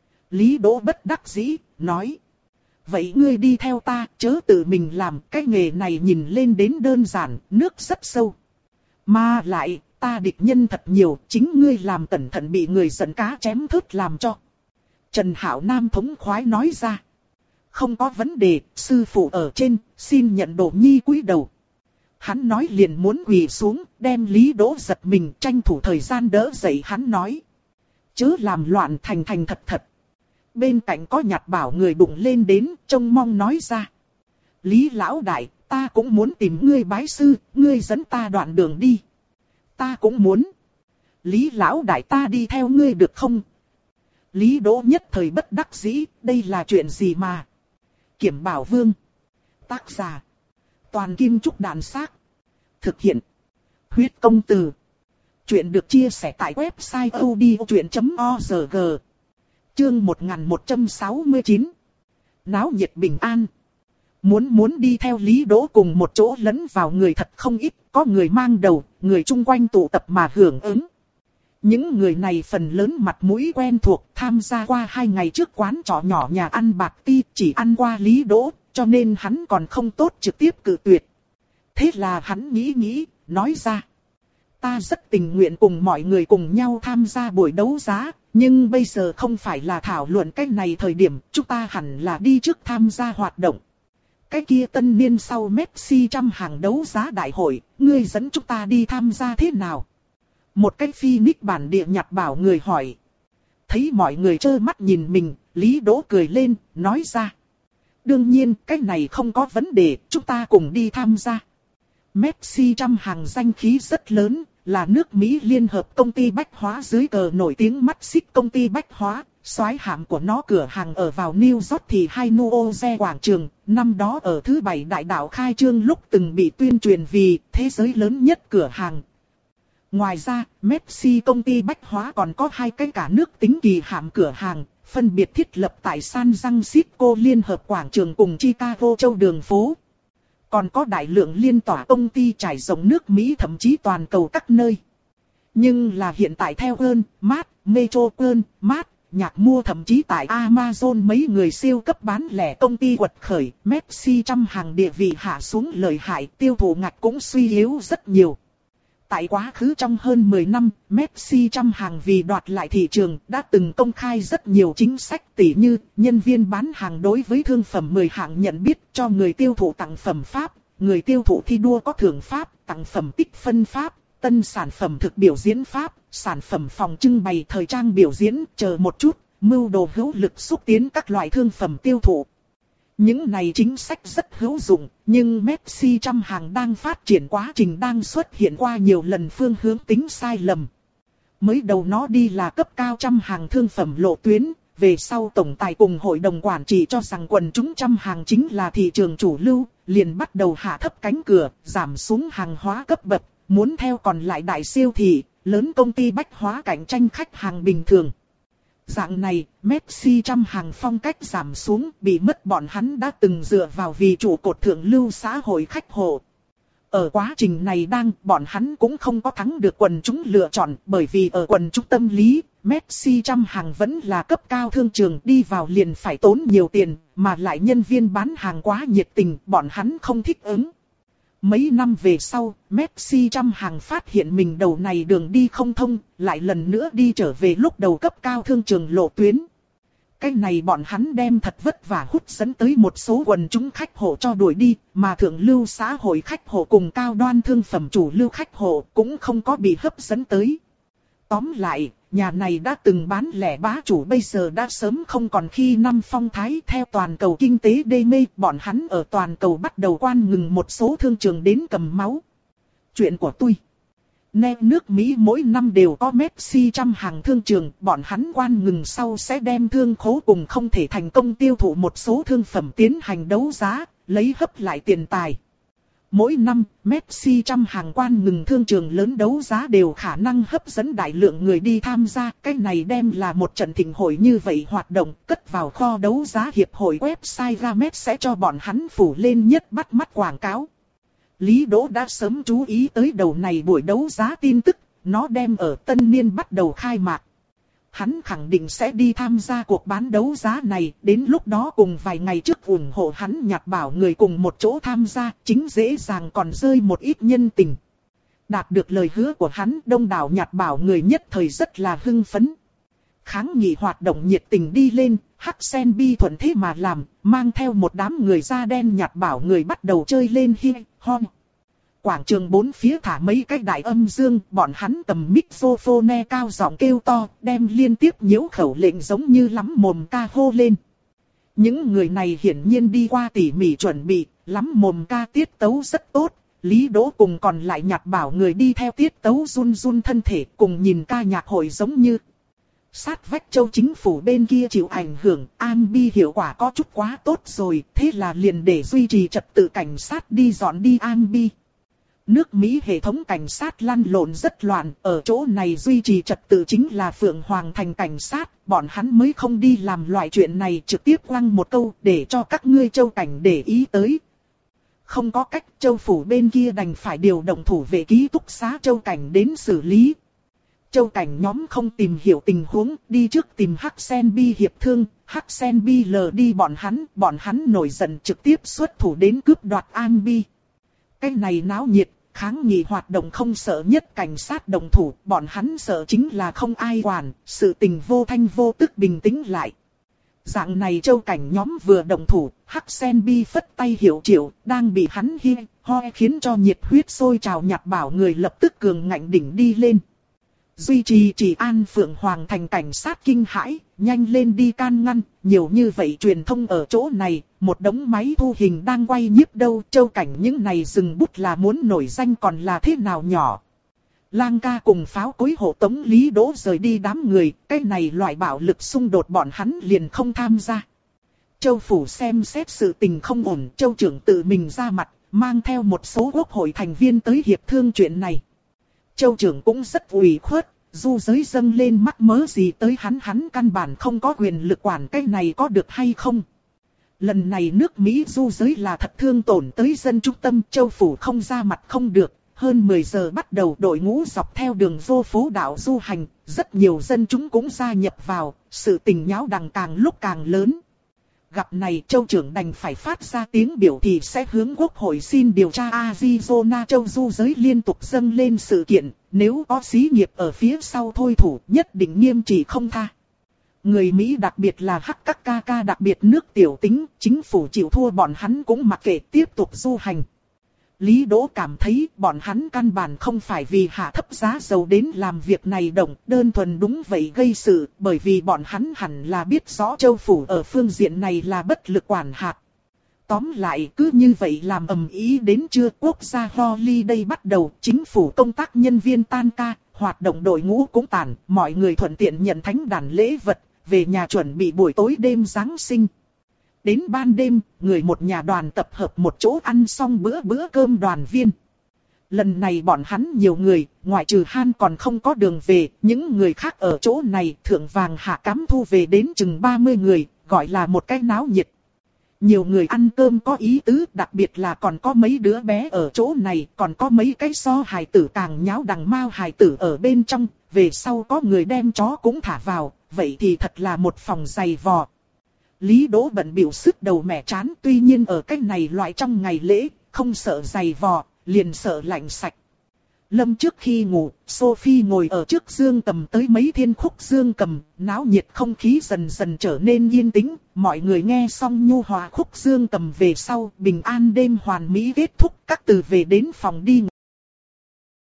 Lý Đỗ bất đắc dĩ, nói. Vậy ngươi đi theo ta, chớ tự mình làm, cái nghề này nhìn lên đến đơn giản, nước rất sâu. Mà lại, ta địch nhân thật nhiều, chính ngươi làm cẩn thận bị người giận cá chém thớt làm cho. Trần Hảo Nam thống khoái nói ra. Không có vấn đề, sư phụ ở trên, xin nhận Đỗ Nhi cúi đầu. Hắn nói liền muốn quỳ xuống, đem Lý Đỗ giật mình, tranh thủ thời gian đỡ dậy hắn nói. Chớ làm loạn, thành thành thật thật. Bên cạnh có nhặt bảo người đụng lên đến, trông mong nói ra. Lý lão đại, ta cũng muốn tìm ngươi bái sư, ngươi dẫn ta đoạn đường đi. Ta cũng muốn. Lý lão đại, ta đi theo ngươi được không? Lý Đỗ nhất thời bất đắc dĩ, đây là chuyện gì mà? Kiểm Bảo Vương. Tác giả. Toàn Kim Trúc Đàn Xác. Thực hiện. Huyết Công Từ. Chuyện được chia sẻ tại website odchuyện chấm org. Chương một nghìn một trăm sáu mươi chín. Náo nhiệt bình an. Muốn muốn đi theo Lý Đỗ cùng một chỗ lẫn vào người thật không ít, có người mang đầu, người chung quanh tụ tập mà hưởng ứng. Những người này phần lớn mặt mũi quen thuộc, tham gia qua hai ngày trước quán trọ nhỏ nhà ăn bạc ti, chỉ ăn qua Lý Đỗ, cho nên hắn còn không tốt trực tiếp cự tuyệt. Thế là hắn nghĩ nghĩ, nói ra. Ta rất tình nguyện cùng mọi người cùng nhau tham gia buổi đấu giá, nhưng bây giờ không phải là thảo luận cái này thời điểm, chúng ta hẳn là đi trước tham gia hoạt động. Cái kia tân niên sau Messi trăm hàng đấu giá đại hội, ngươi dẫn chúng ta đi tham gia thế nào? Một cái Phoenix bản địa nhặt bảo người hỏi. Thấy mọi người trơ mắt nhìn mình, Lý Đỗ cười lên, nói ra. Đương nhiên, cái này không có vấn đề, chúng ta cùng đi tham gia. Messi trăm hàng danh khí rất lớn, là nước Mỹ liên hợp công ty bách hóa dưới cờ nổi tiếng mắt xích công ty bách hóa. Soái hạm của nó cửa hàng ở vào New York thì hai Nuoze quảng trường, năm đó ở thứ bảy đại đạo khai trương lúc từng bị tuyên truyền vì thế giới lớn nhất cửa hàng. Ngoài ra, Messi công ty bách hóa còn có hai cái cả nước tính kỳ hạm cửa hàng, phân biệt thiết lập tại San Francisco liên hợp quảng trường cùng Chicago châu đường phố. Còn có đại lượng liên tỏa công ty trải rộng nước Mỹ thậm chí toàn cầu các nơi. Nhưng là hiện tại theo ơn, Mart, Metro ơn, Mart, nhạc mua thậm chí tại Amazon mấy người siêu cấp bán lẻ công ty quật khởi, Messi trăm hàng địa vị hạ xuống lợi hại, tiêu thụ ngạch cũng suy yếu rất nhiều. Tại quá khứ trong hơn mười năm, Messi trăm hàng vì đoạt lại thị trường đã từng công khai rất nhiều chính sách, tỉ như nhân viên bán hàng đối với thương phẩm mười hạng nhận biết, cho người tiêu thụ tặng phẩm pháp, người tiêu thụ thi đua có thưởng pháp, tặng phẩm tích phân pháp, tân sản phẩm thực biểu diễn pháp, sản phẩm phòng trưng bày thời trang biểu diễn, chờ một chút, mưu đồ hữu lực xúc tiến các loại thương phẩm tiêu thụ. Những này chính sách rất hữu dụng, nhưng Messi trăm hàng đang phát triển quá trình đang xuất hiện qua nhiều lần phương hướng tính sai lầm. Mới đầu nó đi là cấp cao trăm hàng thương phẩm lộ tuyến, về sau tổng tài cùng hội đồng quản trị cho rằng quần chúng trăm hàng chính là thị trường chủ lưu, liền bắt đầu hạ thấp cánh cửa, giảm xuống hàng hóa cấp bậc, muốn theo còn lại đại siêu thị, lớn công ty bách hóa cạnh tranh khách hàng bình thường. Dạng này, Messi trăm hàng phong cách giảm xuống, bị mất bọn hắn đã từng dựa vào vì trụ cột thượng lưu xã hội khách hộ. Ở quá trình này đang, bọn hắn cũng không có thắng được quần chúng lựa chọn, bởi vì ở quần chúng tâm lý, Messi trăm hàng vẫn là cấp cao thương trường, đi vào liền phải tốn nhiều tiền, mà lại nhân viên bán hàng quá nhiệt tình, bọn hắn không thích ứng. Mấy năm về sau, Messi trăm hàng phát hiện mình đầu này đường đi không thông, lại lần nữa đi trở về lúc đầu cấp cao thương trường lộ tuyến. Cái này bọn hắn đem thật vất vả hút dẫn tới một số quần chúng khách hộ cho đuổi đi, mà thượng lưu xã hội khách hộ cùng cao đoan thương phẩm chủ lưu khách hộ cũng không có bị hấp dẫn tới. Tóm lại, nhà này đã từng bán lẻ bá chủ bây giờ đã sớm không còn khi năm phong thái. Theo toàn cầu kinh tế đê mê, bọn hắn ở toàn cầu bắt đầu quan ngừng một số thương trường đến cầm máu. Chuyện của tôi. Nè, nước Mỹ mỗi năm đều có Messi trăm hàng thương trường, bọn hắn quan ngừng sau sẽ đem thương khố cùng không thể thành công tiêu thụ một số thương phẩm tiến hành đấu giá, lấy hấp lại tiền tài. Mỗi năm, Messi trăm hàng quan ngừng thương trường lớn đấu giá đều khả năng hấp dẫn đại lượng người đi tham gia. Cái này đem là một trận thịnh hội như vậy hoạt động, cất vào kho đấu giá hiệp hội website Gamet sẽ cho bọn hắn phủ lên nhất bắt mắt quảng cáo. Lý Đỗ đã sớm chú ý tới đầu này buổi đấu giá tin tức, nó đem ở tân niên bắt đầu khai mạc. Hắn khẳng định sẽ đi tham gia cuộc bán đấu giá này, đến lúc đó cùng vài ngày trước ủng hộ hắn Nhạt Bảo người cùng một chỗ tham gia, chính dễ dàng còn rơi một ít nhân tình. Đạt được lời hứa của hắn, đông đảo Nhạt Bảo người nhất thời rất là hưng phấn. Kháng nghị hoạt động nhiệt tình đi lên, Hắc Sen Bi thuận thế mà làm, mang theo một đám người da đen Nhạt Bảo người bắt đầu chơi lên hi, ho. Quảng trường bốn phía thả mấy cái đại âm dương, bọn hắn cầm microphone cao giọng kêu to, đem liên tiếp nhiễu khẩu lệnh giống như lắm mồm ca hô lên. Những người này hiển nhiên đi qua tỉ mỉ chuẩn bị, lắm mồm ca tiết tấu rất tốt. Lý Đỗ cùng còn lại Nhạt Bảo người đi theo tiết tấu run run thân thể, cùng nhìn ca nhạc hội giống như. Sát vách châu chính phủ bên kia chịu ảnh hưởng, An Bi hiệu quả có chút quá tốt rồi, thế là liền để duy trì trật tự cảnh sát đi dọn đi An Bi. Nước Mỹ hệ thống cảnh sát lăn lộn rất loạn, ở chỗ này duy trì trật tự chính là Phượng Hoàng thành cảnh sát, bọn hắn mới không đi làm loại chuyện này, trực tiếp quăng một câu để cho các ngươi châu cảnh để ý tới. Không có cách, châu phủ bên kia đành phải điều động thủ vệ ký túc xá châu cảnh đến xử lý. Châu cảnh nhóm không tìm hiểu tình huống, đi trước tìm Hắc Sen Bi hiệp thương, Hắc Sen Bi lờ đi bọn hắn, bọn hắn nổi giận trực tiếp xuất thủ đến cướp đoạt An Bi. Cái này náo nhiệt, kháng nghị hoạt động không sợ nhất cảnh sát đồng thủ, bọn hắn sợ chính là không ai quản, sự tình vô thanh vô tức bình tĩnh lại. Dạng này châu cảnh nhóm vừa đồng thủ, Hắc Sen Bi phất tay hiệu triệu, đang bị hắn hi, ho khiến cho nhiệt huyết sôi trào Nhạt Bảo người lập tức cường ngạnh đỉnh đi lên. Duy trì chỉ an Phượng Hoàng thành cảnh sát kinh hãi, nhanh lên đi can ngăn, nhiều như vậy truyền thông ở chỗ này, một đống máy thu hình đang quay nhiếp đâu, châu cảnh những này dừng bút là muốn nổi danh còn là thế nào nhỏ. Lang ca cùng pháo cối hộ tống Lý Đỗ rời đi đám người, cái này loại bạo lực xung đột bọn hắn liền không tham gia. Châu phủ xem xét sự tình không ổn, châu trưởng tự mình ra mặt, mang theo một số quốc hội thành viên tới hiệp thương chuyện này. Châu trưởng cũng rất ủy khuất, dù giới dâng lên mắc mớ gì tới hắn hắn căn bản không có quyền lực quản cái này có được hay không. Lần này nước Mỹ du giới là thật thương tổn tới dân trung tâm, châu phủ không ra mặt không được. Hơn mười giờ bắt đầu đội ngũ dọc theo đường vô phố đạo du hành, rất nhiều dân chúng cũng gia nhập vào, sự tình nháo đằng càng lúc càng lớn. gặp này châu trưởng đành phải phát ra tiếng biểu thị sẽ hướng quốc hội xin điều tra Arizona châu du giới liên tục dâng lên sự kiện, nếu có xí nghiệp ở phía sau thôi thủ nhất định nghiêm trị không tha. Người Mỹ đặc biệt là hắc các ca ca đặc biệt nước tiểu tính, chính phủ chịu thua bọn hắn cũng mặc kệ tiếp tục du hành. Lý Đỗ cảm thấy bọn hắn căn bản không phải vì hạ thấp giá dầu đến làm việc này động, đơn thuần đúng vậy gây sự, bởi vì bọn hắn hẳn là biết rõ châu phủ ở phương diện này là bất lực quản hạt. Tóm lại cứ như vậy làm ầm ĩ đến trưa, quốc gia holiday bắt đầu, chính phủ công tác nhân viên tan ca, hoạt động đội ngũ cũng tàn, mọi người thuận tiện nhận thánh đàn lễ vật, về nhà chuẩn bị buổi tối đêm Giáng sinh. Đến ban đêm, người một nhà đoàn tập hợp một chỗ ăn xong bữa bữa cơm đoàn viên. Lần này bọn hắn nhiều người, ngoại trừ Han còn không có đường về, những người khác ở chỗ này thượng vàng hạ cám thu về đến chừng ba mươi người, gọi là một cái náo nhiệt. Nhiều người ăn cơm có ý tứ, đặc biệt là còn có mấy đứa bé ở chỗ này, còn có mấy cái so hài tử càng nháo đằng mao hài tử ở bên trong, về sau có người đem chó cũng thả vào, vậy thì thật là một phòng dày vò. Lý Đỗ bận biểu sức đầu mẻ chán, tuy nhiên ở cách này loại trong ngày lễ, không sợ dày vò, liền sợ lạnh sạch. Lâm trước khi ngủ, Sophie ngồi ở trước dương cầm tới mấy thiên khúc dương cầm, náo nhiệt không khí dần dần trở nên yên tĩnh, mọi người nghe xong nhu hòa khúc dương cầm về sau, bình an đêm hoàn mỹ kết thúc, các từ về đến phòng đi ngủ.